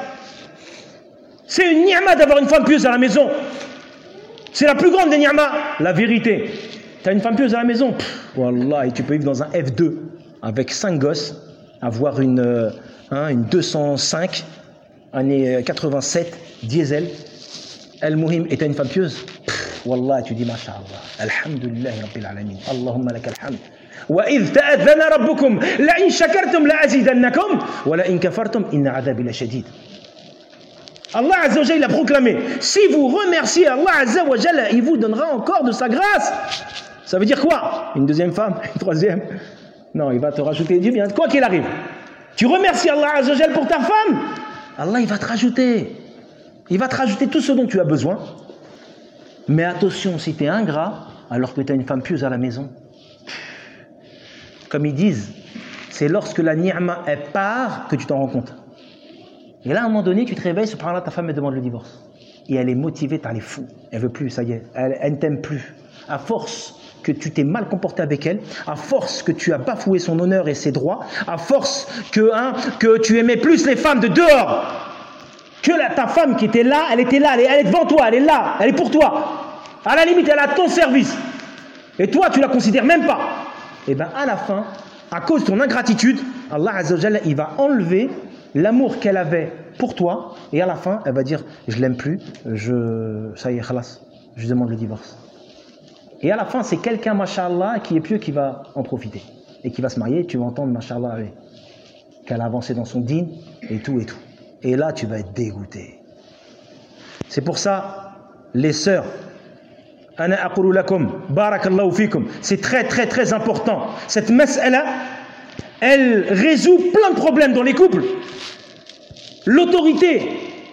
C'est une ni'ma d'avoir une femme pieuse à la maison. C'est la plus grande des ni'ma. La vérité. T'as une femme pieuse à la maison, pff, wallah, et tu peux vivre dans un F deux avec cinq gosses, avoir une, euh, hein, une deux cent cinq, année quatre-vingt-sept, diesel. Al-Muhim, et t'as une femme pieuse, pff, wallah, tu dis masha'Allah. Alhamdulillah Rabbil Alamin. Allahumma lakal hamd. وَإِذْ تَأَذَّنَ رَبُّكُمْ لَإِنْ شَكَرْتُمْ لَأَزِيدَنَّكُمْ وَلَإِنْ كَفَرْتُمْ إِنَّ عَذَابِي لَشَدِيدٌ. Allah Azza wa Jalla, il a proclamé, si vous remerciez Allah Azza wa Jalla, il vous donnera encore de sa grâce. Ça veut dire quoi? Une deuxième femme? Une troisième? Non, il va te rajouter du bien. Quoi qu'il arrive, tu remercies Allah Azza wa Jalla pour ta femme, Allah il va te rajouter. Il va te rajouter tout ce dont tu as besoin. Mais attention, si tu es ingrat, alors que tu as une femme pieuse à la maison, comme ils disent, c'est lorsque la ni'ma elle part que tu t'en rends compte. Et là, à un moment donné, tu te réveilles, subhanallah, ta femme elle demande le divorce. Et elle est motivée, t'as les fous. Elle veut plus, ça y est. Elle, elle ne t'aime plus. À force que tu t'es mal comporté avec elle, à force que tu as bafoué son honneur et ses droits, à force que, hein, que tu aimais plus les femmes de dehors que la, ta femme qui était là, elle était là, elle est, elle est devant toi, elle est là, elle est pour toi. À la limite, elle a ton service. Et toi, tu la considères même pas. Et bien, à la fin, à cause de ton ingratitude, Allah Azza wa Jalla, il va enlever l'amour qu'elle avait pour toi, et à la fin, elle va dire, je l'aime plus, je, ça y est, khalas, je demande le divorce. Et à la fin, c'est quelqu'un, masha'Allah, qui est pieux, qui va en profiter, et qui va se marier, et tu vas entendre, masha'Allah, qu'elle a avancé dans son dîn, et tout, et tout. Et là, tu vas être dégoûté. C'est pour ça, les sœurs, ana aqulu lakum, barakallahu fikum, c'est très, très, très important. Cette mas'ala, elle résout plein de problèmes dans les couples. L'autorité,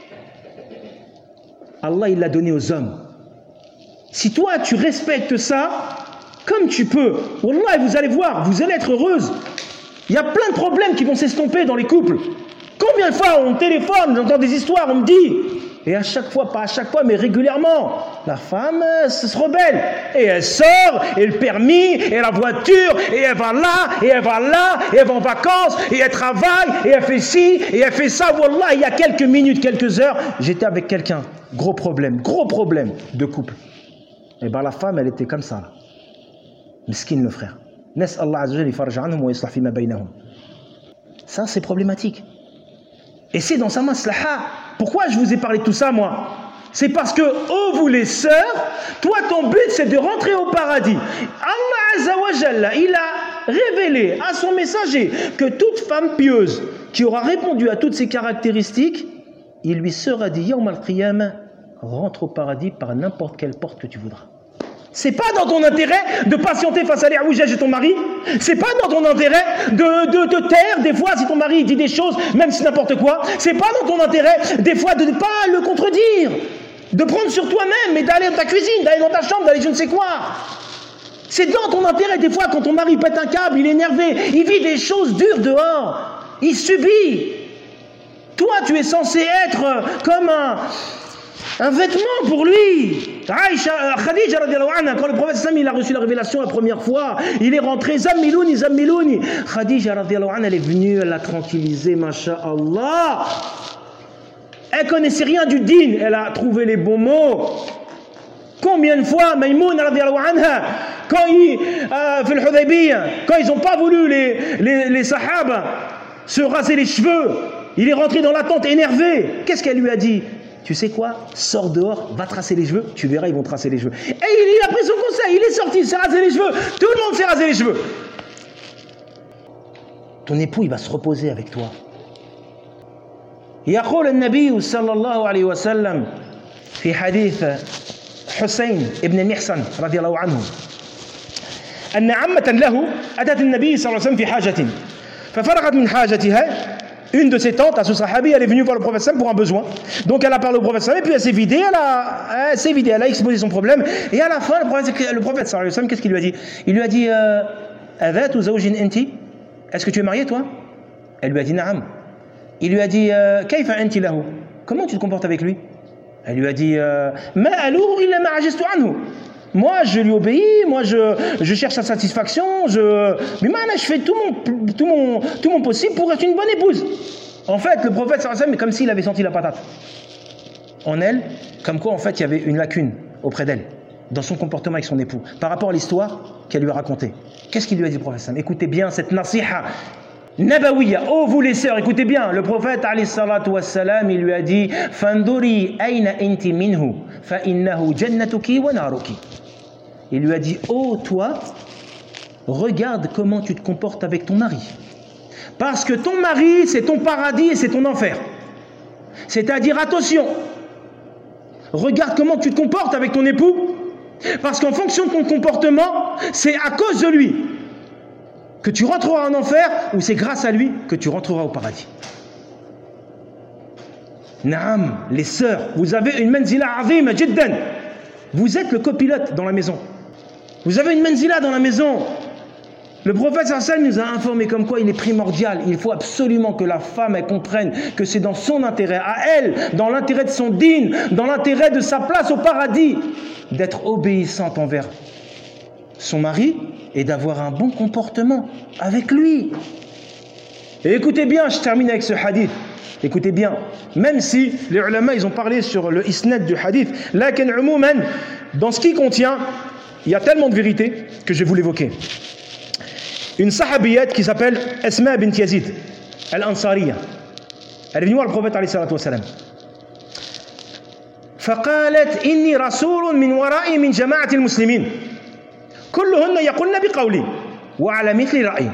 Allah il l'a donnée aux hommes. Si toi tu respectes ça, comme tu peux, wallah, vous allez voir, vous allez être heureuse. Il y a plein de problèmes qui vont s'estomper dans les couples. Combien de fois on téléphone, j'entends des histoires, on me dit, et à chaque fois, pas à chaque fois, mais régulièrement, la femme elle, se rebelle. Et elle sort, et le permis, et la voiture, et elle va là, et elle va là, et elle va en vacances, et elle travaille, et elle fait ci, et elle fait ça. Wallah, il y a quelques minutes, quelques heures, j'étais avec quelqu'un. Gros problème, gros problème de couple. Et bien la femme, elle était comme ça. Là. Miskin le frère. Nes Allah Azza wa Jalla farj anhum wa yuslah fi ma baynahum. Ça, c'est problématique. Et c'est dans sa maslaha. Pourquoi je vous ai parlé de tout ça, moi? C'est parce que, oh vous les sœurs, toi ton but c'est de rentrer au paradis. Allah Azza wa Jalla, il a révélé à son messager que toute femme pieuse qui aura répondu à toutes ces caractéristiques, il lui sera dit, Yawm al-Qiyamah, rentre au paradis par n'importe quelle porte que tu voudras. C'est pas dans ton intérêt de patienter face à l'I'oujaj de ton mari. C'est pas dans ton intérêt de, de te taire des fois si ton mari dit des choses, même si n'importe quoi. C'est pas dans ton intérêt des fois de ne pas le contredire, de prendre sur toi-même et d'aller dans ta cuisine, d'aller dans ta chambre, d'aller je ne sais quoi. C'est dans ton intérêt des fois quand ton mari pète un câble, il est énervé, il vit des choses dures dehors, il subit. Toi, tu es censé être comme un, un vêtement pour lui. Aïcha, Khadija radiallahu anha, quand le prophète sallam il a reçu la révélation la première fois, il est rentré, Zammilouni, Zammilouni. Khadija radiallahu anha, elle est venue, elle l'a tranquillisé, masha'Allah. Elle connaissait rien du din, elle a trouvé les bons mots. Combien de fois, Maïmoun radiallahu anha, quand ils, euh, fait le Hudaybiyah, quand ils n'ont pas voulu, les, les, les sahaba, se raser les cheveux, il est rentré dans la tente énervé. Qu'est-ce qu'elle lui a dit? Tu sais quoi? Sors dehors, va tracer les cheveux, tu verras, ils vont tracer les cheveux. Et il, il a pris son conseil, il est sorti, il s'est rasé les cheveux. Tout le monde s'est rasé les cheveux. Ton époux, il va se reposer avec toi. يقول النبي صلى الله عليه وسلم في حديث حسين ابن محصن رضي الله عنه أن عمة له أتت النبي صلى الله عليه وسلم في حاجة ففرغت من حاجتها. Une de ses tantes, à ce sahabi, elle est venue voir le prophète sallam pour un besoin. Donc elle a parlé au prophète sallam et puis elle s'est vidée, elle a, elle s'est vidée, elle a exposé son problème. Et à la fin, le prophète, le prophète sallam, qu'est-ce qu'il lui a dit? Il lui a dit Adat ou zawjin anti? Est-ce que tu es marié toi? Elle lui a dit Naam. Il lui a dit Kayfa anti lahu? Comment tu te comportes avec lui? Elle lui a dit Ma alouhu illa ma ajistu anhu. Moi, je lui obéis, moi, je, je cherche sa satisfaction, je, mais maintenant, je fais tout mon, tout, mon, tout mon possible pour être une bonne épouse. En fait, le prophète, c'est comme s'il avait senti la patate en elle, comme quoi, en fait, il y avait une lacune auprès d'elle, dans son comportement avec son époux, par rapport à l'histoire qu'elle lui a racontée. Qu'est-ce qu'il lui a dit, le prophète? Écoutez bien cette nasiha nabawiya. Oh, vous les sœurs, écoutez bien. Le prophète, alayhi salatu wassalam, il lui a dit Fanduri ayna inti minhu, fa innahu jannatuki wa naruki. Il lui a dit, oh toi, regarde comment tu te comportes avec ton mari. Parce que ton mari, c'est ton paradis et c'est ton enfer. C'est-à-dire, attention, regarde comment tu te comportes avec ton époux. Parce qu'en fonction de ton comportement, c'est à cause de lui que tu rentreras en enfer ou c'est grâce à lui que tu rentreras au paradis. Naam, les sœurs, vous avez une manzila azima jiddan. Vous êtes le copilote dans la maison. Vous avez une manzila dans la maison. Le prophète sallallahu nous a informé comme quoi il est primordial. Il faut absolument que la femme elle comprenne que c'est dans son intérêt, à elle, dans l'intérêt de son dîn, dans l'intérêt de sa place au paradis, d'être obéissante envers son mari et d'avoir un bon comportement avec lui. Et écoutez bien, je termine avec ce hadith. Écoutez bien, même si les ulama ils ont parlé sur le isnad du hadith, lakin umuman, dans ce qui contient, il y a tellement de vérité que je vais vous l'évoquer. Une sahabiyette qui s'appelle Asma bint Yazid al-Ansariya. Elle est venue voir le prophète alayhi salatu wassalam. فقالت إني رسول من ورائي من جماعة المسلمين كلهن يقولن بقولي وعلى مثل رأيي.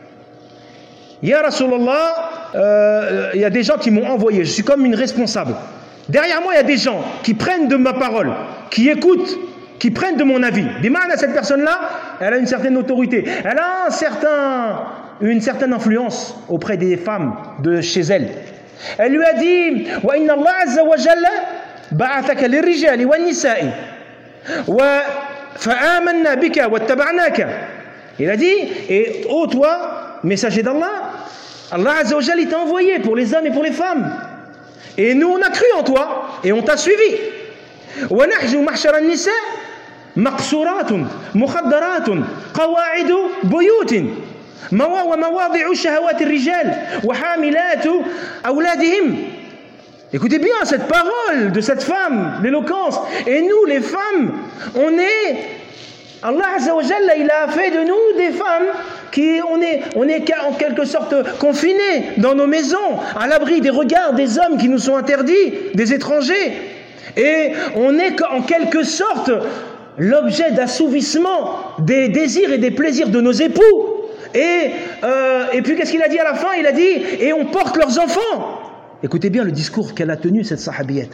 Ya Rasulallah, il euh, y a des gens qui m'ont envoyé, je suis comme une responsable. Derrière moi, il y a des gens qui prennent de ma parole, qui écoutent, qui prennent de mon avis. Bimana, cette personne-là, elle a une certaine autorité, elle a un certain, une certaine influence auprès des femmes de chez elle. Elle lui a dit Wa inna Allah azza wa jalla ba'athaka lirrijali wan nisa'i wa fa'amanna bika wattaba'naka. Il a dit, et ô toi, messager d'Allah, Allah Azza wa Jalla t'a envoyé pour les hommes et pour les femmes. Et nous, on a cru en toi et on t'a suivi. Wa nahju mahshara an-nisa maqsuratun mukhaddaratun qawa'id buyutin mawa wa mawadi'u shahawat ar-rijal wa hamilatu awladihim. Écoutez bien cette parole de cette femme, l'éloquence. Et nous, les femmes, on est... Allah Azza wa Jalla, il a fait de nous des femmes qui, on est, on est en quelque sorte confinés dans nos maisons, à l'abri des regards des hommes qui nous sont interdits, des étrangers. Et on est en quelque sorte l'objet d'assouvissement des désirs et des plaisirs de nos époux. Et, euh, et puis qu'est-ce qu'il a dit à la fin? Il a dit, et on porte leurs enfants. Écoutez bien le discours qu'elle a tenu, cette sahabiyette.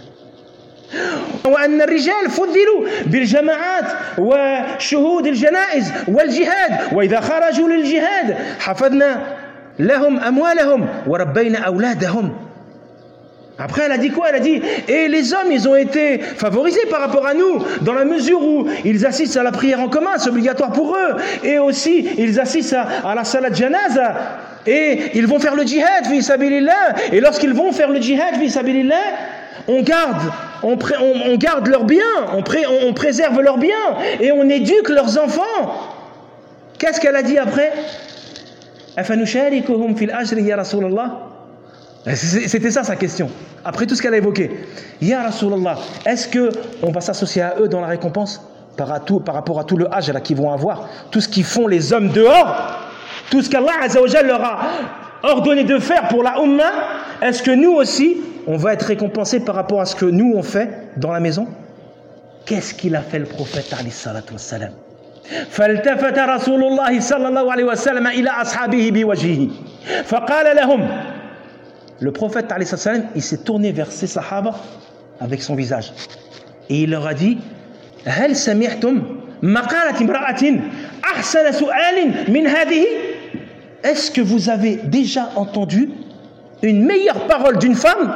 وأن الرجال فضلوا بالجماعات وشهود الجنائز والجهاد وإذا خرجوا للجهاد حفظنا لهم أموالهم وربينا أولادهم. Après elle a dit quoi? Elle a dit et les hommes ils ont été favorisés par rapport à nous dans la mesure où ils assistent à la prière en commun, c'est obligatoire pour eux, et aussi ils assistent à, à la salat janaza et ils vont faire le djihad fi sabilillah, et lorsqu'ils vont faire le djihad fi sabilillah on garde, on, pré, on, on garde leurs biens, on, pré, on, on préserve leurs biens et on éduque leurs enfants. Qu'est-ce qu'elle a dit après? C'était ça sa question. Après tout ce qu'elle a évoqué. Ya Rasulallah, est-ce qu'on va s'associer à eux dans la récompense par, à tout, par rapport à tout le hajj qu'ils vont avoir, tout ce qu'ils font les hommes dehors, tout ce qu'Allah Azza wa Jalla leur a ordonné de faire pour la Ummah, est-ce que nous aussi, on va être récompensés par rapport à ce que nous on fait dans la maison? Qu'est-ce qu'il a fait le prophète alayhi salatu wassalam? فالتفت رسول الله صلى الله عليه وسلم إلى أصحابه بوجهه فقال لهم. Le prophète alayhi salatu wassalam, il s'est tourné vers ses sahaba avec son visage et il leur a dit هل سمعتم مقالة امرأة أحسن سؤال من هذه? Est-ce que vous avez déjà entendu une meilleure parole d'une femme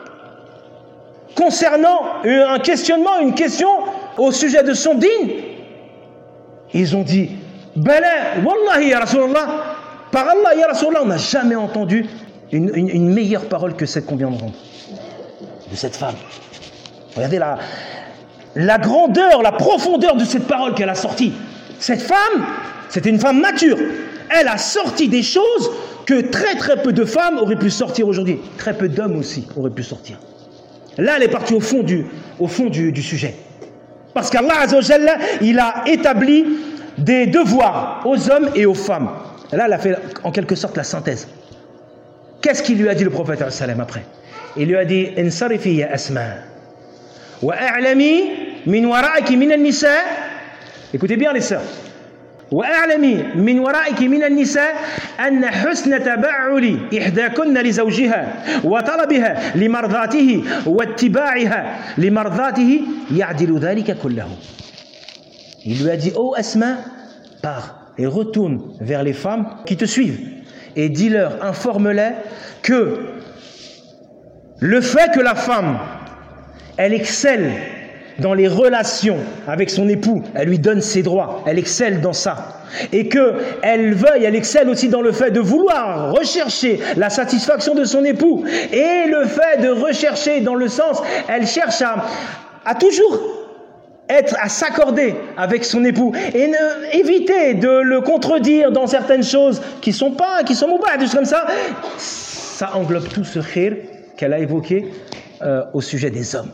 concernant un questionnement, une question au sujet de son dîn? Ils ont dit Bala, Wallahi ya Rasulallah, par Allah ya Rasulallah, on n'a jamais entendu une, une, une meilleure parole que cette qu'on vient d'entendre de cette femme. Regardez la, la grandeur, la profondeur de cette parole qu'elle a sortie. Cette femme, c'était une femme mature. Elle a sorti des choses que très très peu de femmes auraient pu sortir aujourd'hui. Très peu d'hommes aussi auraient pu sortir. Là, elle est partie au fond du, au fond du, du sujet. Parce qu'Allah Azza wa Jalla, il a établi des devoirs aux hommes et aux femmes. Là, elle a fait en quelque sorte la synthèse. Qu'est-ce qu'il lui a dit le prophète alayhi salam après? Il lui a dit Insarifi ya Asma wa a'lami min wara'iki min an-nisa. Écoutez bien les sœurs. وأعلمي من ورائك من النساء أن حسن تبعل إحداكن لزوجها وطلبها لمرضاته واتباعها لمرضاته يعدل ذلك كله. Il lui a dit, oh Asma, pars et retourne vers les femmes qui te suivent et dis-leur, informe-les que le fait que la femme, elle excelle dans les relations avec son époux, elle lui donne ses droits, elle excelle dans ça. Et qu'elle veuille, elle excelle aussi dans le fait de vouloir rechercher la satisfaction de son époux. Et le fait de rechercher dans le sens, elle cherche à, à toujours être, à s'accorder avec son époux. Et ne, éviter de le contredire dans certaines choses qui sont pas, qui sont moubah, des choses comme ça. Ça englobe tout ce khir qu'elle a évoqué euh, au sujet des hommes.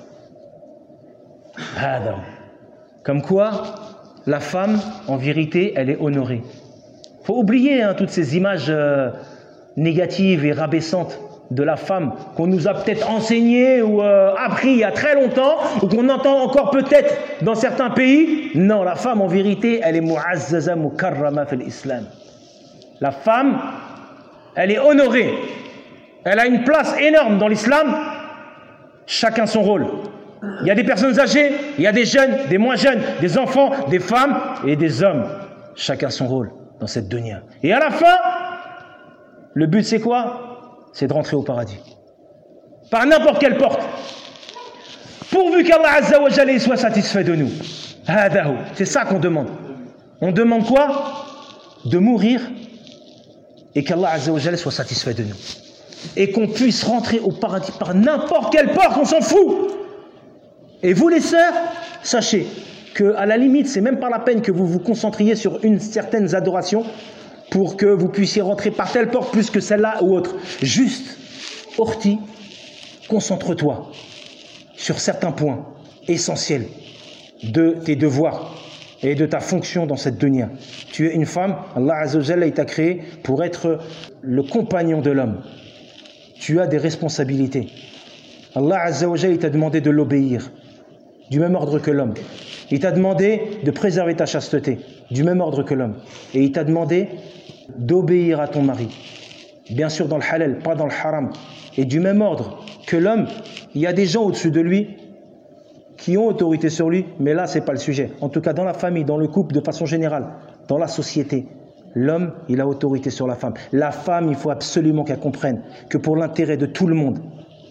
Comme quoi, la femme, en vérité, elle est honorée. Il faut oublier hein, toutes ces images euh, négatives et rabaissantes de la femme qu'on nous a peut-être enseignées ou euh, appris il y a très longtemps ou qu'on entend encore peut-être dans certains pays. Non, la femme, en vérité, elle est mu'azzaza mukarrama fil islam. La femme, elle est honorée. Elle a une place énorme dans l'islam. Chacun son rôle. Il y a des personnes âgées, il y a des jeunes, des moins jeunes, des enfants, des femmes et des hommes. Chacun son rôle dans cette dunya. Et à la fin, le but c'est quoi? C'est de rentrer au paradis. Par n'importe quelle porte. Pourvu qu'Allah Azza wa Jalla soit satisfait de nous. C'est ça qu'on demande. On demande quoi? De mourir et qu'Allah Azza wa Jalla soit satisfait de nous. Et qu'on puisse rentrer au paradis par n'importe quelle porte, on s'en fout. Et vous les sœurs, sachez qu'à la limite, c'est même pas la peine que vous vous concentriez sur une certaine adoration pour que vous puissiez rentrer par telle porte plus que celle-là ou autre. Juste, orti, concentre-toi sur certains points essentiels de tes devoirs et de ta fonction dans cette dunya. Tu es une femme, Allah Azza wa Jalla, il t'a créé pour être le compagnon de l'homme. Tu as des responsabilités. Allah Azza wa Jalla, il t'a demandé de l'obéir, du même ordre que l'homme. Il t'a demandé de préserver ta chasteté, du même ordre que l'homme. Et il t'a demandé d'obéir à ton mari. Bien sûr dans le halal, pas dans le haram. Et du même ordre que l'homme, il y a des gens au-dessus de lui qui ont autorité sur lui, mais là, c'est pas le sujet. En tout cas, dans la famille, dans le couple, de façon générale, dans la société, l'homme, il a autorité sur la femme. La femme, il faut absolument qu'elle comprenne que pour l'intérêt de tout le monde,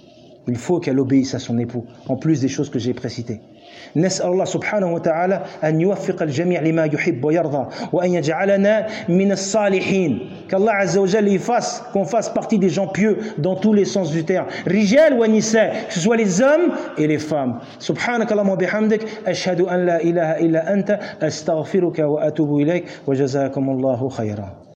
il faut qu'elle obéisse à son époux, en plus des choses que j'ai précitées. نسأل الله سبحانه وتعالى أن يوفق الجميع لما يحب ويرضى وأن يجعلنا من الصالحين. Qu'Allah Azza wa Jalla fasse qu'on fasse partie des gens pieux dans tous les sens du terme. رجال ونساء, que ce soit les hommes et les femmes. سبحانك اللهم وبحمدك أشهد أن لا إله إلا أنت أستغفرك وأتوب إليك وجزاكم الله خيرا.